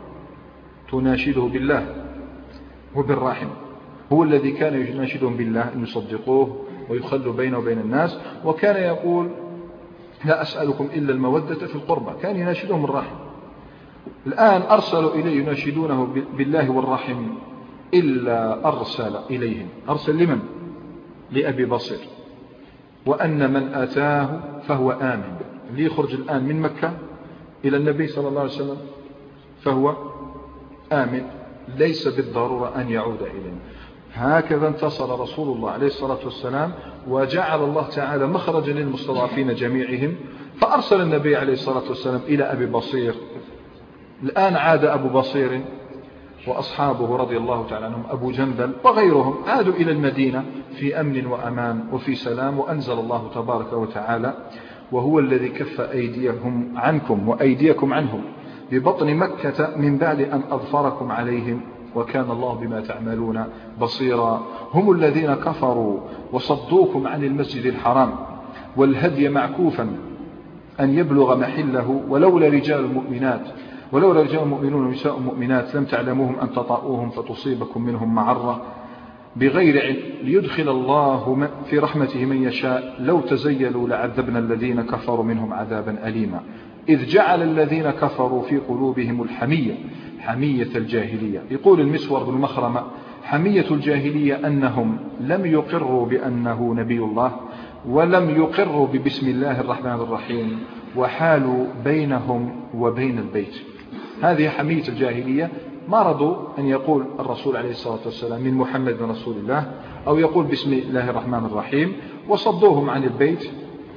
تناشده بالله وبالرحم، هو الذي كان يناشدهم بالله أن يصدقوه ويخلوا بينه وبين الناس، وكان يقول لا أسألكم إلا المودة في القربى، كان يناشدهم الرحم. الآن أرسلوا إليه يناشدونه بالله والرحم، إلا أرسل إليهم، أرسل لمن؟ لأبي بصير، وأن من أتاه فهو آمن. اللي يخرج الآن من مكة إلى النبي صلى الله عليه وسلم فهو آمن، ليس بالضرورة أن يعود إليه. هكذا انتصر رسول الله عليه الصلاة والسلام، وجعل الله تعالى مخرجا للمستضعفين جميعهم، فأرسل النبي عليه الصلاة والسلام إلى أبي بصير. الآن عاد أبو بصير وأصحابه رضي الله تعالى عنهم، أبو جندل وغيرهم، عادوا إلى المدينة في أمن وأمان وفي سلام. وأنزل الله تبارك وتعالى وهو الذي كف أيديهم عنكم وأيديكم عنهم ببطن مكة من بعد أن أظفركم عليهم وكان الله بما تعملون بصيرا. هم الذين كفروا وصدوكم عن المسجد الحرام والهدي معكوفا أن يبلغ محله ولولا رجال مؤمنات ولولا رجال مؤمنون ونساء مؤمنات لم تعلموهم أن تطأوهم فتصيبكم منهم معرة بغير علم ليدخل الله في رحمته من يشاء لو تزيلوا لعذبنا الذين كفروا منهم عذابا أليما إذ جعل الذين كفروا في قلوبهم الحمية حمية الجاهلية. يقول المسور بن مخرمة حمية الجاهلية أنهم لم يقروا بأنه نبي الله ولم يقروا ببسم الله الرحمن الرحيم وحالوا بينهم وبين البيت. هذه حمية الجاهلية، ما رضوا أن يقول الرسول عليه الصلاة والسلام من محمد رسول الله أو يقول بسم الله الرحمن الرحيم وصدوهم عن البيت.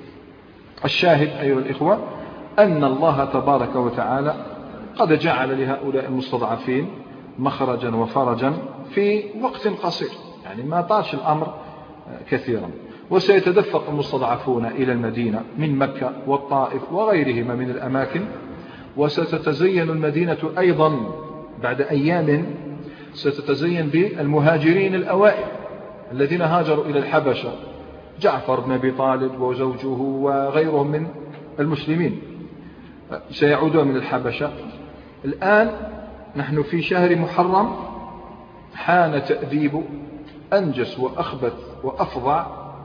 الشاهد أيها الإخوة أن الله تبارك وتعالى قد جعل لهؤلاء المستضعفين مخرجا وفرجا في وقت قصير، يعني ما طالش الأمر كثيرا. وسيتدفق المستضعفون إلى المدينة من مكة والطائف وغيرهما من الأماكن، وستتزين المدينة أيضا بعد أيام ستتزين بالمهاجرين الأوائل الذين هاجروا إلى الحبشة جعفر بن أبي طالب وزوجه وغيرهم من المسلمين سيعودون من الحبشة. الآن نحن في شهر محرم، حان تأديب أنجس وأخبث وأفظع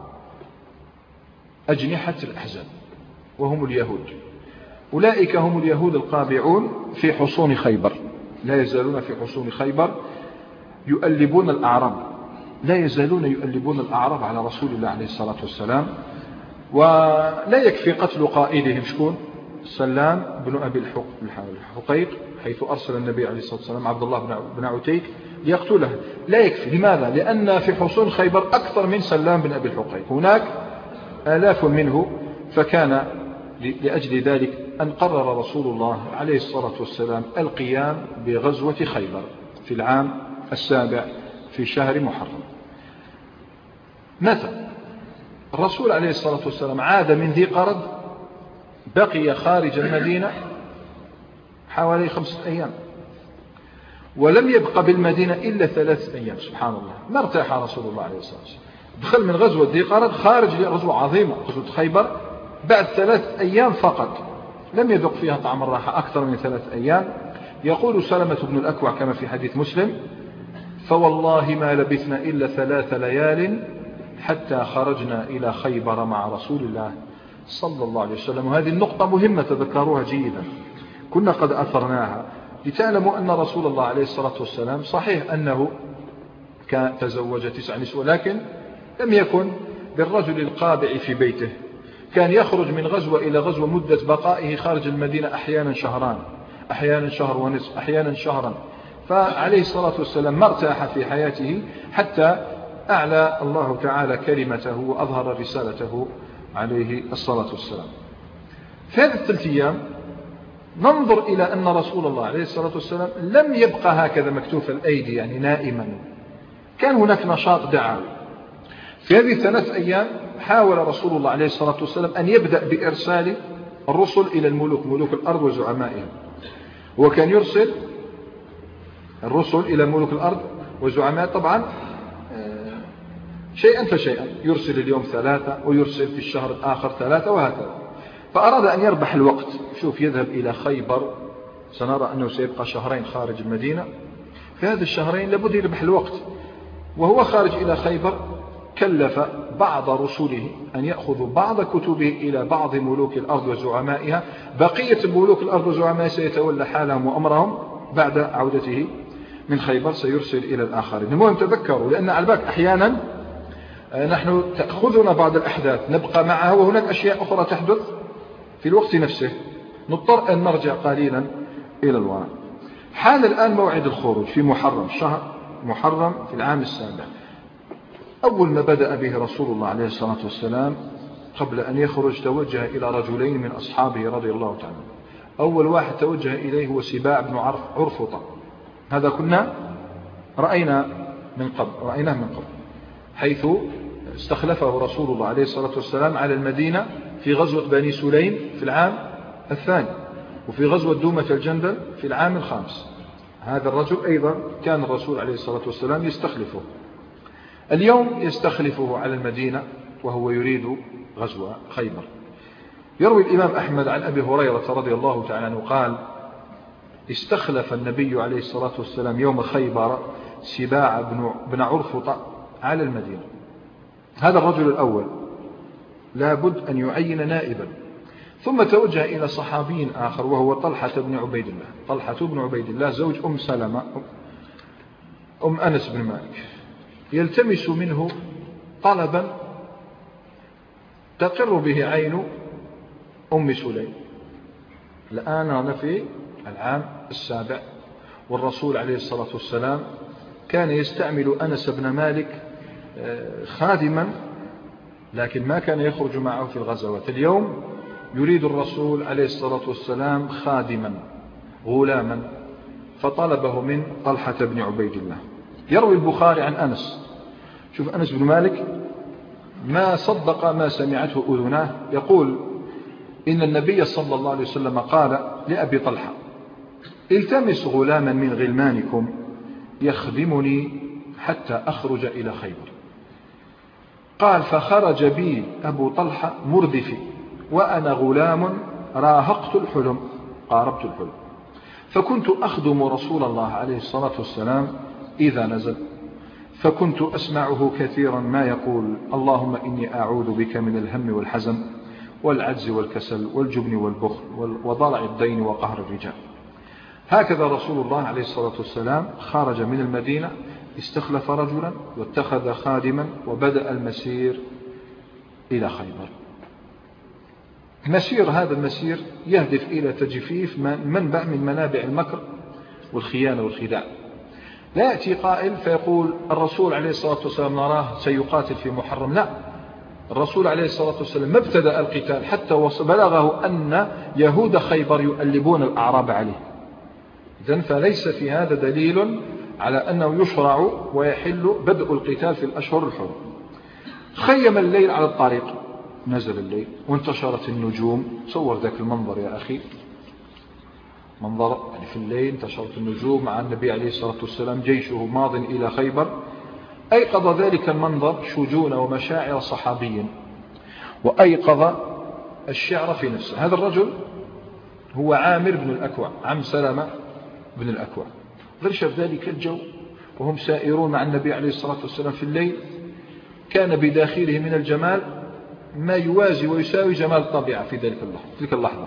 أجنحة الأحزاب، وهم اليهود. أولئك هم اليهود القابعون في حصون خيبر، لا يزالون في حصون خيبر يؤلبون الأعراب، لا يزالون يؤلبون الأعراب على رسول الله عليه الصلاة والسلام. ولا يكفي قتل قائدهم شكون؟ سلام بن أبي الحقيق، حيث أرسل النبي عليه الصلاة والسلام عبد الله بن عتيك ليقتله. لا يكفي. لماذا؟ لأن في حصون خيبر أكثر من سلام بن أبي الحقيق، هناك آلاف منه. فكان لأجل ذلك أن قرر رسول الله عليه الصلاة والسلام القيام بغزوة خيبر في العام السابع في شهر محرم. متى؟ الرسول عليه الصلاة والسلام عاد من ذي قرد، بقي خارج المدينة حوالي خمسة أيام، ولم يبقى بالمدينة إلا ثلاثة أيام. سبحان الله، ما ارتاح رسول الله عليه الصلاة والسلام. دخل من غزوة ذي قرد خارج لغزوة عظيمة، غزوة خيبر، بعد ثلاث أيام فقط، لم يذق فيها طعم الراحة أكثر من ثلاث أيام. يقول سلمة بن الأكوع كما في حديث مسلم: فوالله ما لبثنا إلا ثلاث ليال حتى خرجنا إلى خيبر مع رسول الله صلى الله عليه وسلم. وهذه النقطة مهمة تذكروها جيدا، كنا قد أثرناها لتعلموا أن رسول الله عليه الصلاة والسلام صحيح أنه كان تزوج تسع نسوة، لكن لم يكن بالرجل القابع في بيته، كان يخرج من غزوة إلى غزوة، مدة بقائه خارج المدينة أحيانا شهران، أحيانا شهر ونصف، أحيانا شهرا. فعليه الصلاة والسلام ما ارتاح في حياته حتى أعلى الله تعالى كلمته وأظهر رسالته عليه الصلاة والسلام. في هذه الثلاث أيام ننظر إلى أن رسول الله عليه الصلاة والسلام لم يبقى هكذا مكتوف الأيدي يعني نائما، كان هناك نشاط دعوي. في هذه الثلاث أيام حاول رسول الله عليه الصلاة والسلام أن يبدأ بإرسال الرسل إلى الملوك، ملوك الأرض وزعمائهم. وكان يرسل الرسل إلى ملوك الأرض وزعماء طبعا شيئا فشيئا، يرسل اليوم ثلاثة ويرسل في الشهر الآخر ثلاثة وهكذا. فأراد أن يربح الوقت، شوف يذهب إلى خيبر، سنرى أنه سيبقى شهرين خارج المدينة، في هذه الشهرين لابد يربح الوقت. وهو خارج إلى خيبر كلف بعض رسله أن يأخذوا بعض كتبه إلى بعض ملوك الأرض وزعمائها، بقية ملوك الأرض وزعمائها سيتولى حالهم وأمرهم بعد عودته من خيبر، سيرسل إلى الآخرين. المهم تذكروا، لأن على الباك أحيانا نحن تأخذنا بعض الأحداث نبقى معها وهناك أشياء أخرى تحدث في الوقت نفسه، نضطر أن نرجع قليلا إلى الوراء. حان الآن موعد الخروج في محرم، شهر محرم في العام السابع. أول ما بدأ به رسول الله عليه الصلاة والسلام قبل أن يخرج توجه إلى رجلين من أصحابه رضي الله تعالى. أول واحد توجه إليه هو سباع بن عرفطة، هذا كنا رأينا من قبل رأيناه من قبل حيث استخلفه رسول الله عليه الصلاة والسلام على المدينة في غزوة بني سليم في العام الثاني، وفي غزوة دومة الجندل في العام الخامس. هذا الرجل أيضا كان الرسول عليه الصلاة والسلام يستخلفه، اليوم يستخلفه على المدينة وهو يريد غزو خيبر. يروي الإمام أحمد عن أبي هريرة رضي الله تعالى عنه قال: استخلف النبي عليه الصلاة والسلام يوم خيبر سباع بن عرفطة على المدينة. هذا الرجل الأول لابد أن يعين نائبا. ثم توجه إلى صحابي آخر وهو طلحة بن عبيد الله، طلحة بن عبيد الله زوج أم سلمة أم أنس بن مالك، يلتمس منه طلبا تقر به عين أم سليم. الآن أنا في العام السابع، والرسول عليه الصلاة والسلام كان يستعمل أنس بن مالك خادما، لكن ما كان يخرج معه في الغزوات. اليوم يريد الرسول عليه الصلاة والسلام خادما غلاما، فطلبه من طلحة بن عبيد الله. يروي البخاري عن أنس، شوف أنس بن مالك ما صدق ما سمعته أذناه، يقول: إن النبي صلى الله عليه وسلم قال لأبي طلحة: التمس غلاما من غلمانكم يخدمني حتى أخرج إلى خيبر. قال فخرج بي أبو طلحة مردفي وأنا غلام راهقت الحلم قاربت الحلم فكنت أخدم رسول الله عليه الصلاة والسلام إذا نزل فكنت أسمعه كثيرا ما يقول اللهم إني أعوذ بك من الهم والحزن والعجز والكسل والجبن والبخل وضلع الدين وقهر الرجال. هكذا رسول الله عليه الصلاة والسلام خرج من المدينة استخلف رجلا واتخذ خادما وبدأ المسير إلى خيبر. مسير هذا المسير يهدف إلى تجفيف منبع من منابع المكر والخيانة والخداع. لا يأتي قائل فيقول الرسول عليه الصلاة والسلام نراه سيقاتل في محرم. لا، الرسول عليه الصلاة والسلام ما ابتدأ القتال حتى بلغه أن يهود خيبر يؤلبون الأعراب عليه. إذن فليس في هذا دليل على أنه يشرع ويحل بدء القتال في الأشهر الحرم. خيم الليل على الطريق، نزل الليل وانتشرت النجوم. تصور ذاك المنظر يا أخي، منظر يعني في الليل انتشرت النجوم مع النبي عليه الصلاة والسلام جيشه ماض إلى خيبر. أيقظ ذلك المنظر شجون ومشاعر صحابي وأيقظ الشعر في نفسه. هذا الرجل هو عامر بن الأكوع، عم سلمة بن الأكوع. غرش في ذلك الجو وهم سائرون مع النبي عليه الصلاة والسلام في الليل، كان بداخله من الجمال ما يوازي ويساوي جمال الطبيعة في ذلك اللحظة, تلك اللحظة.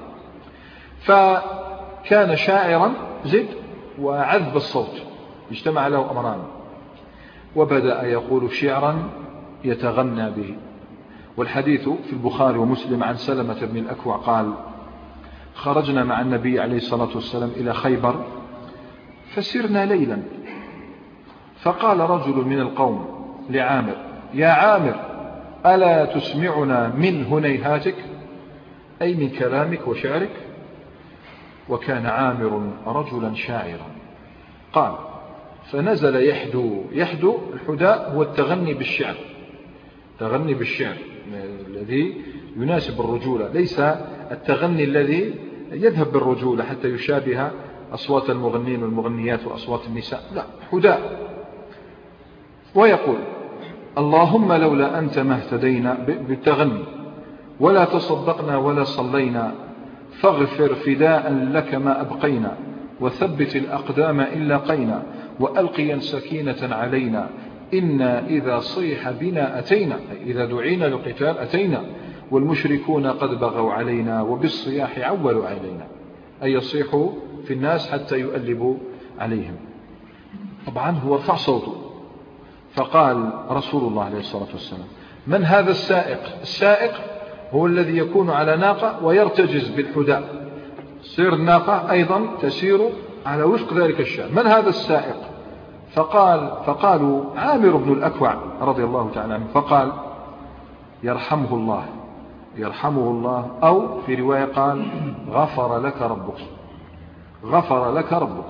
فكان شاعرا زد وعذب الصوت، اجتمع له أمران، وبدأ يقول شعرا يتغنى به. والحديث في البخاري ومسلم عن سلمة بن الأكوع قال خرجنا مع النبي عليه الصلاة والسلام إلى خيبر فسرنا ليلا، فقال رجل من القوم لعامر يا عامر ألا تسمعنا من هنيهاتك، أي من كلامك وشعرك؟ وكان عامر رجلا شاعرا. قال فنزل يحدو. يحدو الحداء هو التغني بالشعر، تغني بالشعر الذي يناسب الرجولة، ليس التغني الذي يذهب بالرجولة حتى يشابه أصوات المغنين والمغنيات وأصوات النساء، لا، حداء. ويقول اللهم لولا أنت ما اهتدينا بالتغني ولا تصدقنا ولا صلينا، فاغفر فداء لك ما أبقينا، وثبت الأقدام إن لقينا، وألقيا سكينة علينا، إنا إذا صيح بنا أتينا، إذا دعينا للقتال أتينا، والمشركون قد بغوا علينا وبالصياح عولوا علينا، أي يصيحوا في الناس حتى يؤلبوا عليهم. طبعا هو رفع صوته، فقال رسول الله عليه الصلاة والسلام من هذا السائق؟ السائق هو الذي يكون على ناقة ويرتجز بالحداء، سير الناقة أيضا تسير على وفق ذلك الشعر. من هذا السائق؟ فقال فقالوا عامر بن الأكوع رضي الله تعالى عنه، فقال يرحمه الله يرحمه الله، أو في رواية قال غفر لك ربك، غفر لك ربك.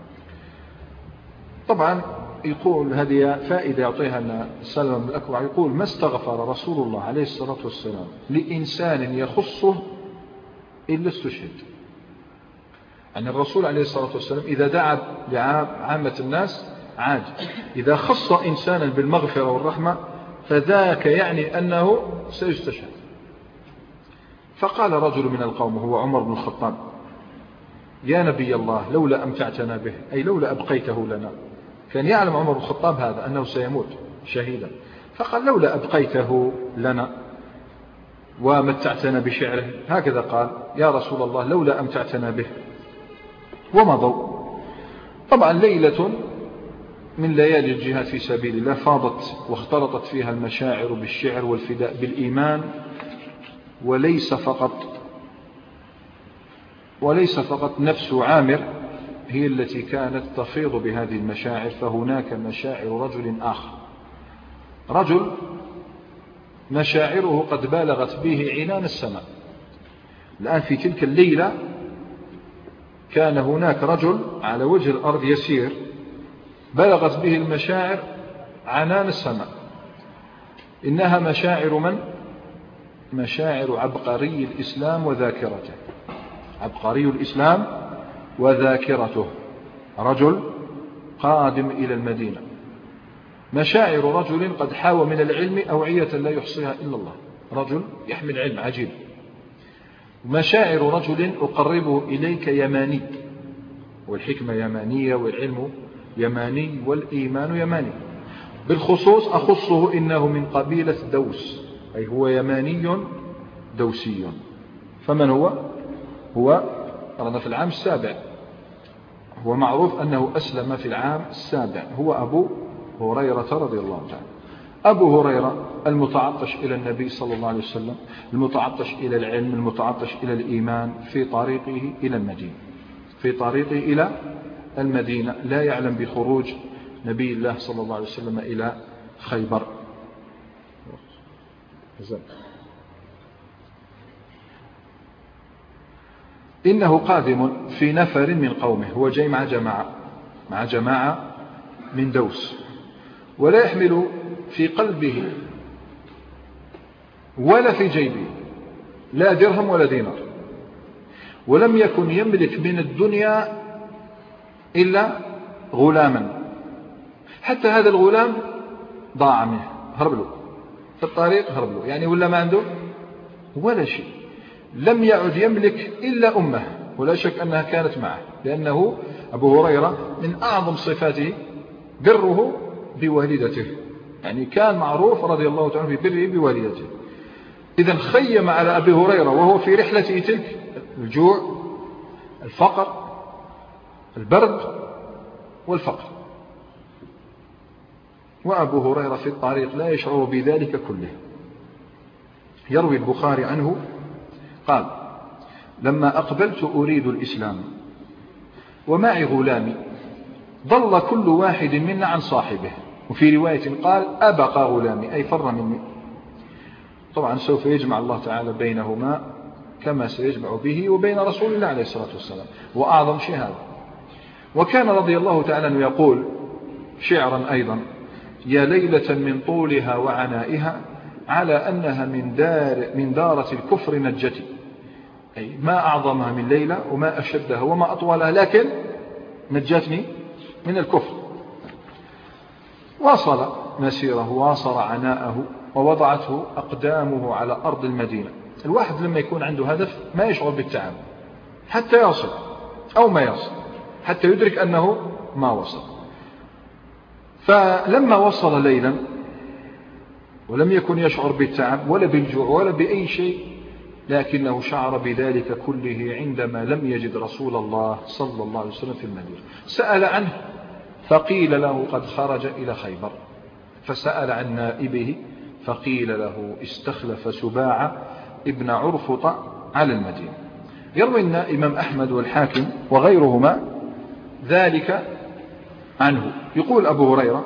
طبعا يقول هذه فائدة يعطيها أن سلمة بن الأكوع يقول ما استغفر رسول الله عليه الصلاة والسلام لإنسان يخصه إلا استشهد. يعني الرسول عليه الصلاة والسلام إذا دعا لعامة الناس عاد، إذا خص إنسانا بالمغفرة والرحمة فذاك يعني أنه سيستشهد. فقال رجل من القوم هو عمر بن الخطاب يا نبي الله لولا أمتعتنا به، أي لولا أبقيته لنا. كان يعلم عمر بن الخطاب هذا أنه سيموت شهيدا، فقال لولا أبقيته لنا ومتعتنا بشعره. هكذا قال يا رسول الله لولا أمتعتنا به. ومضوا. طبعا ليلة من ليالي الجهاد في سبيل الله فاضت واختلطت فيها المشاعر بالشعر والفداء بالإيمان، وليس فقط وليس فقط نفس عامر هي التي كانت تفيض بهذه المشاعر، فهناك مشاعر رجل آخر، رجل مشاعره قد بالغت به عنان السماء. الآن في تلك الليلة كان هناك رجل على وجه الأرض يسير بلغت به المشاعر عنان السماء. إنها مشاعر من؟ مشاعر عبقري الإسلام وذاكرته. عبقري الإسلام وذاكرته، رجل قادم إلى المدينة مشاعر رجل قد حاوى من العلم أوعية لا يحصيها إلا الله. رجل يحمل علم عجيب. مشاعر رجل أقربه إليك يماني، والحكمة يمانية والعلم يماني والإيمان يماني. بالخصوص أخصه إنه من قبيلة دوس، أي هو يماني دوسي. فمن هو؟ هو أرنا في العام السابع، هو معروف أنه أسلم في العام السابع، هو أبو هريرة رضي الله تعالى. أبو هريرة المتعطش إلى النبي صلى الله عليه وسلم، المتعطش إلى العلم، المتعطش إلى الإيمان، في طريقه إلى المدينة في طريقه إلى المدينة لا يعلم بخروج نبي الله صلى الله عليه وسلم إلى خيبر. إنه قادم في نفر من قومه، هو جاي مع جماعة مع جماعة من دوس، ولا يحمل في قلبه ولا في جيبه لا درهم ولا دينار، ولم يكن يملك من الدنيا إلا غلاما، حتى هذا الغلام ضاع منه، هرب له في الطريق، هرب له يعني، ولا ما عنده ولا شيء. لم يعد يملك إلا أمه، ولا شك أنها كانت معه، لأنه أبو هريرة من أعظم صفاته بره بوالدته، يعني كان معروف رضي الله تعالى ببره بوالدته. إذن خيم على أبي هريرة وهو في رحلته تلك الجوع، الفقر، البرد والفقر، وأبو هريرة في الطريق لا يشعر بذلك كله. يروي البخاري عنه قال: لما أقبلت أريد الإسلام ومعي غلامي ضل كل واحد منا عن صاحبه، وفي رواية قال: أبقى غلامي، أي فر مني. طبعا سوف يجمع الله تعالى بينهما كما سيجمع به وبين رسول الله عليه الصلاة والسلام، وأعظم شيء هذا. وكان رضي الله تعالى أنه يقول شعرا أيضا: يا ليلة من طولها وعنائها على أنها من دار من دارة الكفر نجتي، أي ما أعظمها من ليلة وما أشدها وما أطولها، لكن نجتني من الكفر. واصل مسيره، واصل عناءه، ووضعته أقدامه على أرض المدينة. الواحد لما يكون عنده هدف ما يشعر بالتعب حتى يصل أو ما يصل، حتى يدرك أنه ما وصل. فلما وصل ليلا ولم يكن يشعر بالتعب ولا بالجوع ولا بأي شيء، لكنه شعر بذلك كله عندما لم يجد رسول الله صلى الله عليه وسلم في المدينة. سأل عنه فقيل له قد خرج إلى خيبر، فسأل عن نائبه فقيل له استخلف سباع ابن عرفط على المدينة. يروي الإمام أحمد والحاكم وغيرهما ذلك عنه. يقول أبو هريرة،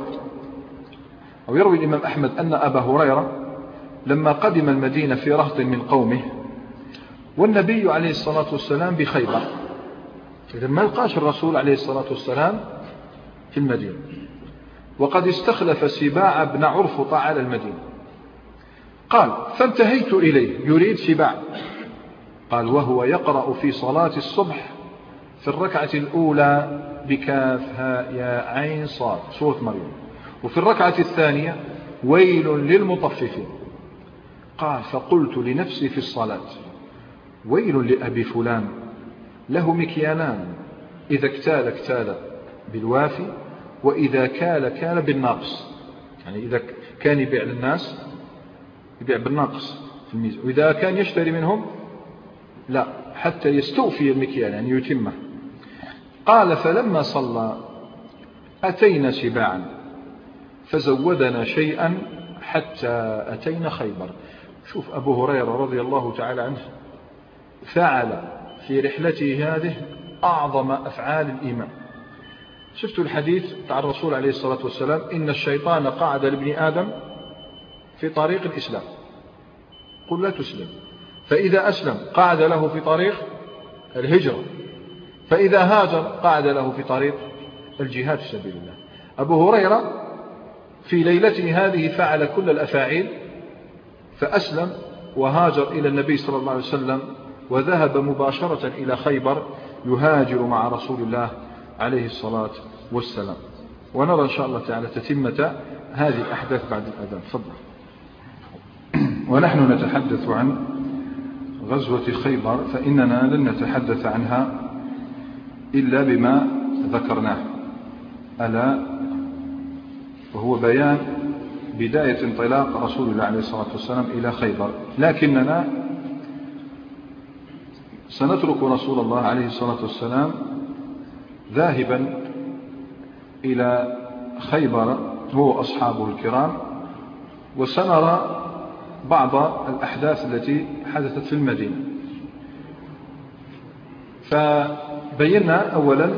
أو يروي الإمام أحمد أن أبا هريرة لما قدم المدينة في رهط من قومه والنبي عليه الصلاة والسلام بخيبر، إذا ما لقاش الرسول عليه الصلاة والسلام في المدينة، وقد استخلف سباع بن عرفط على المدينة. قال: فانتهيت إليه، يريد سباع. قال: وهو يقرأ في صلاة الصبح في الركعة الأولى بكاف هاء يا عين صاد، سورة مريم، وفي الركعة الثانية ويل للمطففين. قال: فقلت لنفسي في الصلاة: ويل لأبي فلان له مكيالان، إذا اكتال اكتال بالوافي، وإذا كال كال بالناقص، يعني إذا كان يبيع للناس يبيع بالناقص في الميزان، وإذا كان يشتري منهم لا، حتى يستوفي المكيال يعني يتمه. قال: فلما صلى أتينا سباعا فزودنا شيئا حتى أتينا خيبر. شوف أبو هريرة رضي الله تعالى عنه فعل في رحلته هذه أعظم أفعال الإيمان. شفت الحديث عن الرسول عليه الصلاة والسلام: إن الشيطان قعد لابن آدم في طريق الإسلام، قل لا تسلم، فإذا أسلم قعد له في طريق الهجرة، فإذا هاجر قعد له في طريق الجهاد في سبيل الله. أبو هريرة في ليلته هذه فعل كل الأفاعيل، فأسلم وهاجر إلى النبي صلى الله عليه وسلم، وذهب مباشرة إلى خيبر يهاجر مع رسول الله عليه الصلاة والسلام. ونرى إن شاء الله تعالى تتمة هذه الأحداث بعد الأذان. تفضل. ونحن نتحدث عن غزوة خيبر، فإننا لن نتحدث عنها إلا بما ذكرناه، ألا وهو بيان بداية انطلاق رسول الله عليه الصلاة والسلام إلى خيبر، لكننا سنترك رسول الله عليه الصلاة والسلام ذاهبا إلى خيبر هو وأصحابه الكرام، وسنرى بعض الأحداث التي حدثت في المدينة. فبينا أولا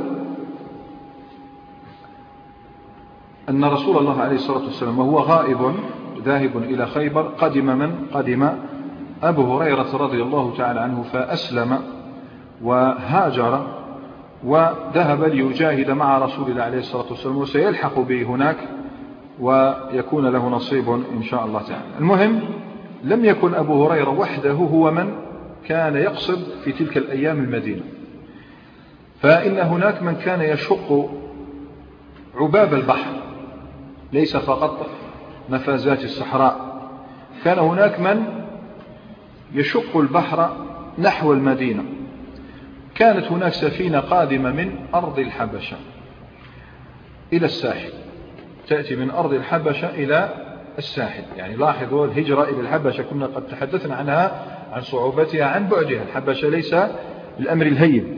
أن رسول الله عليه الصلاة والسلام وهو غائب ذاهب إلى خيبر قدم من قدم أبو هريرة رضي الله تعالى عنه، فأسلم وهاجر وذهب ليجاهد مع رسول الله عليه الصلاة والسلام، وسيلحق به هناك ويكون له نصيب إن شاء الله تعالى. المهم لم يكن أبو هريرة وحده هو من كان يقصد في تلك الأيام المدينة، فإن هناك من كان يشق عباب البحر، ليس فقط مفازات الصحراء، كان هناك من يشق البحر نحو المدينة. كانت هناك سفينة قادمة من أرض الحبشة إلى الساحل، تأتي من أرض الحبشة إلى الساحل. يعني لاحظوا الهجرة إلى الحبشة كنا قد تحدثنا عنها عن صعوبتها عن بعدها، الحبشة ليس الأمر الهين.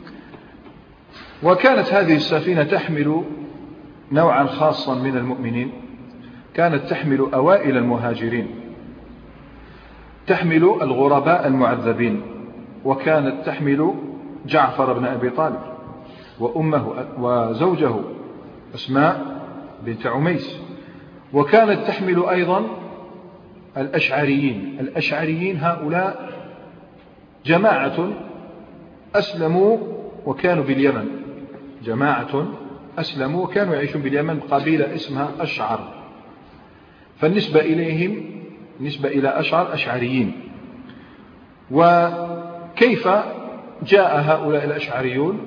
وكانت هذه السفينة تحمل نوعا خاصا من المؤمنين، كانت تحمل أوائل المهاجرين، تحمل الغرباء المعذبين، وكانت تحمل جعفر بن أبي طالب وأمه وزوجه أسماء بنت عميس، وكانت تحمل أيضا الأشعريين. الأشعريين هؤلاء جماعة أسلموا وكانوا باليمن، جماعة أسلموا وكانوا يعيشون باليمن، قبيلة اسمها أشعر، فالنسبة إليهم نسبة إلى أشعر أشعريين. وكيف جاء هؤلاء الأشعريون؟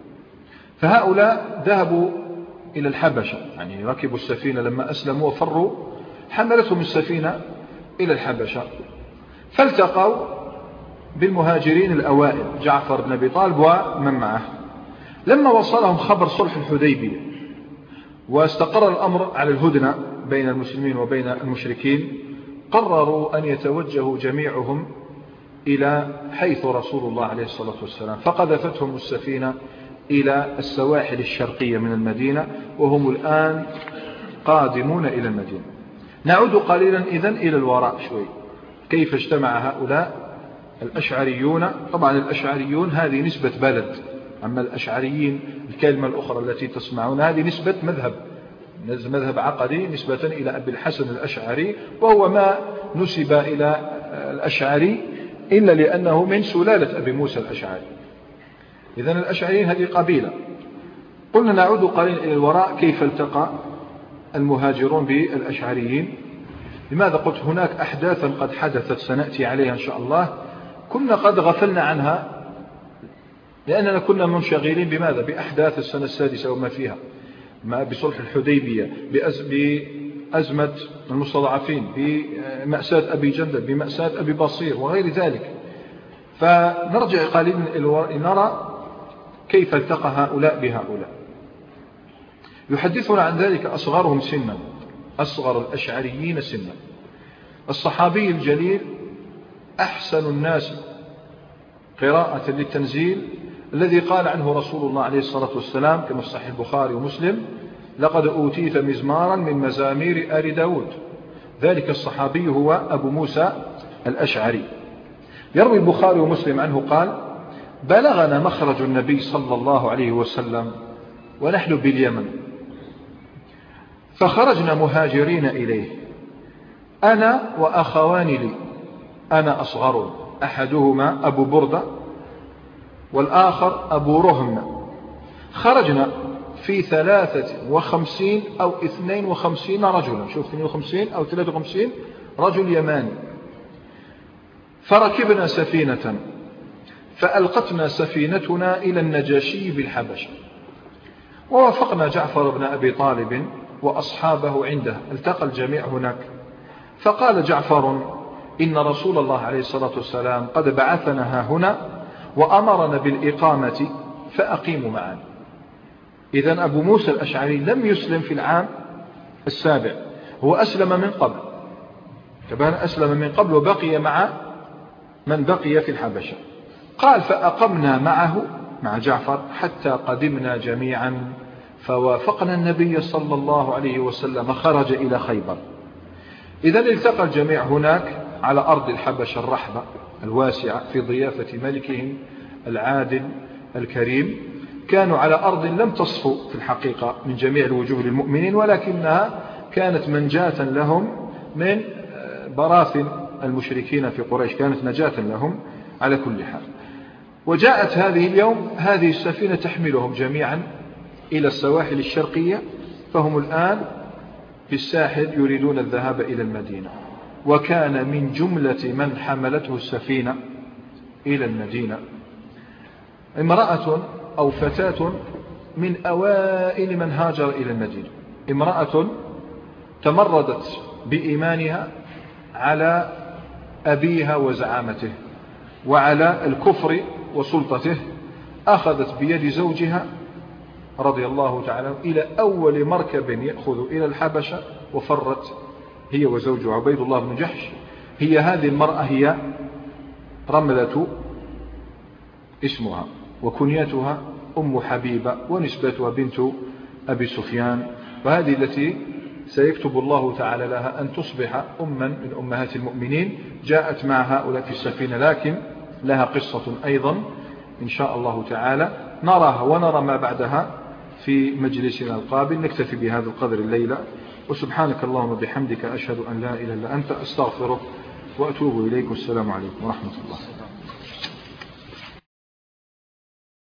فهؤلاء ذهبوا إلى الحبشة، يعني ركبوا السفينة لما أسلموا وفروا، حملتهم السفينة إلى الحبشة، فالتقوا بالمهاجرين الأوائل جعفر بن أبي طالب ومن معه. لما وصلهم خبر صلح الحديبية واستقر الأمر على الهدنة بين المسلمين وبين المشركين، قرروا أن يتوجهوا جميعهم إلى حيث رسول الله عليه الصلاة والسلام، فقذفتهم السفينة إلى السواحل الشرقية من المدينة، وهم الآن قادمون إلى المدينة. نعود قليلا إذن إلى الوراء شوي، كيف اجتمع هؤلاء الأشعريون. طبعا الأشعريون هذه نسبة بلد، أما الأشعريين الكلمة الأخرى التي تسمعون هذه نسبة مذهب، مذهب عقدي نسبة إلى أبي الحسن الأشعري، وهو ما نسب إلى الأشعري إلا لأنه من سلالة أبي موسى الأشعري. إذن الأشعريين هذه قبيلة. قلنا نعود قليلا إلى الوراء، كيف التقى المهاجرون بالأشعريين. لماذا قلت هناك أحداثا قد حدثت سنأتي عليها إن شاء الله، كنا قد غفلنا عنها لأننا كنا منشغلين بماذا؟ بأحداث السنة السادسة وما فيها، ما بصلح الحديبية، بأزمة المستضعفين، بمأساة أبي جندل، بمأساة أبي بصير وغير ذلك. فنرجع قليلا نرى كيف التقى هؤلاء بهؤلاء. يحدثنا عن ذلك أصغرهم سنا، أصغر الأشعريين سنا، الصحابي الجليل أحسن الناس قراءة للتنزيل، الذي قال عنه رسول الله عليه الصلاة والسلام كما في صحيح البخاري ومسلم: لقد أوتيت مزمارا من مزامير آل داود. ذلك الصحابي هو أبو موسى الأشعري. يروي البخاري ومسلم عنه قال: بلغنا مخرج النبي صلى الله عليه وسلم ونحن باليمن، فخرجنا مهاجرين إليه، أنا وأخوان لي، أنا أصغر، أحدهما أبو بردة والآخر أبو رهم. خرجنا في ثلاثة وخمسين أو اثنين وخمسين رجلا، شوف اثنين وخمسين أو ثلاثة وخمسين رجل يماني. فركبنا سفينة فألقتنا سفينتنا إلى النجاشي بالحبشة، ووافقنا جعفر بن أبي طالب وأصحابه عنده، التقى الجميع هناك. فقال جعفر: إن رسول الله عليه الصلاة والسلام قد بعثنا ها هنا وأمرنا بالإقامة فأقيموا معنا. إذن أبو موسى الأشعري لم يسلم في العام السابع، هو أسلم من قبل، كمان أسلم من قبل وبقي مع من بقي في الحبشة. قال: فأقمنا معه مع جعفر حتى قدمنا جميعا فوافقنا النبي صلى الله عليه وسلم خرج إلى خيبر. إذن التقى الجميع هناك على أرض الحبشة الرحبة الواسعة في ضيافة ملكهم العادل الكريم. كانوا على أرض لم تصفو في الحقيقة من جميع الوجوه للمؤمنين، ولكنها كانت منجاة لهم من براثن المشركين في قريش، كانت نجاة لهم على كل حال. وجاءت هذه اليوم هذه السفينة تحملهم جميعا إلى السواحل الشرقية، فهم الآن في الساحل يريدون الذهاب إلى المدينة. وكان من جملة من حملته السفينة إلى المدينة امرأة أو فتاة من أوائل من هاجر إلى المدينة، امرأة تمردت بإيمانها على أبيها وزعامته وعلى الكفر وسلطته، أخذت بيد زوجها رضي الله تعالى إلى أول مركب يأخذ إلى الحبشة، وفرت هي وزوجها عبيد الله بن جحش. هي هذه المرأة هي رملة اسمها، وكنيتها أم حبيبة، ونسبتها بنت أبي سفيان، وهذه التي سيكتب الله تعالى لها أن تصبح أما من أمهات المؤمنين. جاءت مع هؤلاء في السفينة، لكن لها قصة أيضا إن شاء الله تعالى نراها ونرى ما بعدها في مجلسنا القابل. نكتفي بهذا القدر الليلة، وسبحانك اللهم بحمدك أشهد أن لا إله إلا أنت أستغفرك وأتوب إليك، والسلام عليكم ورحمة الله.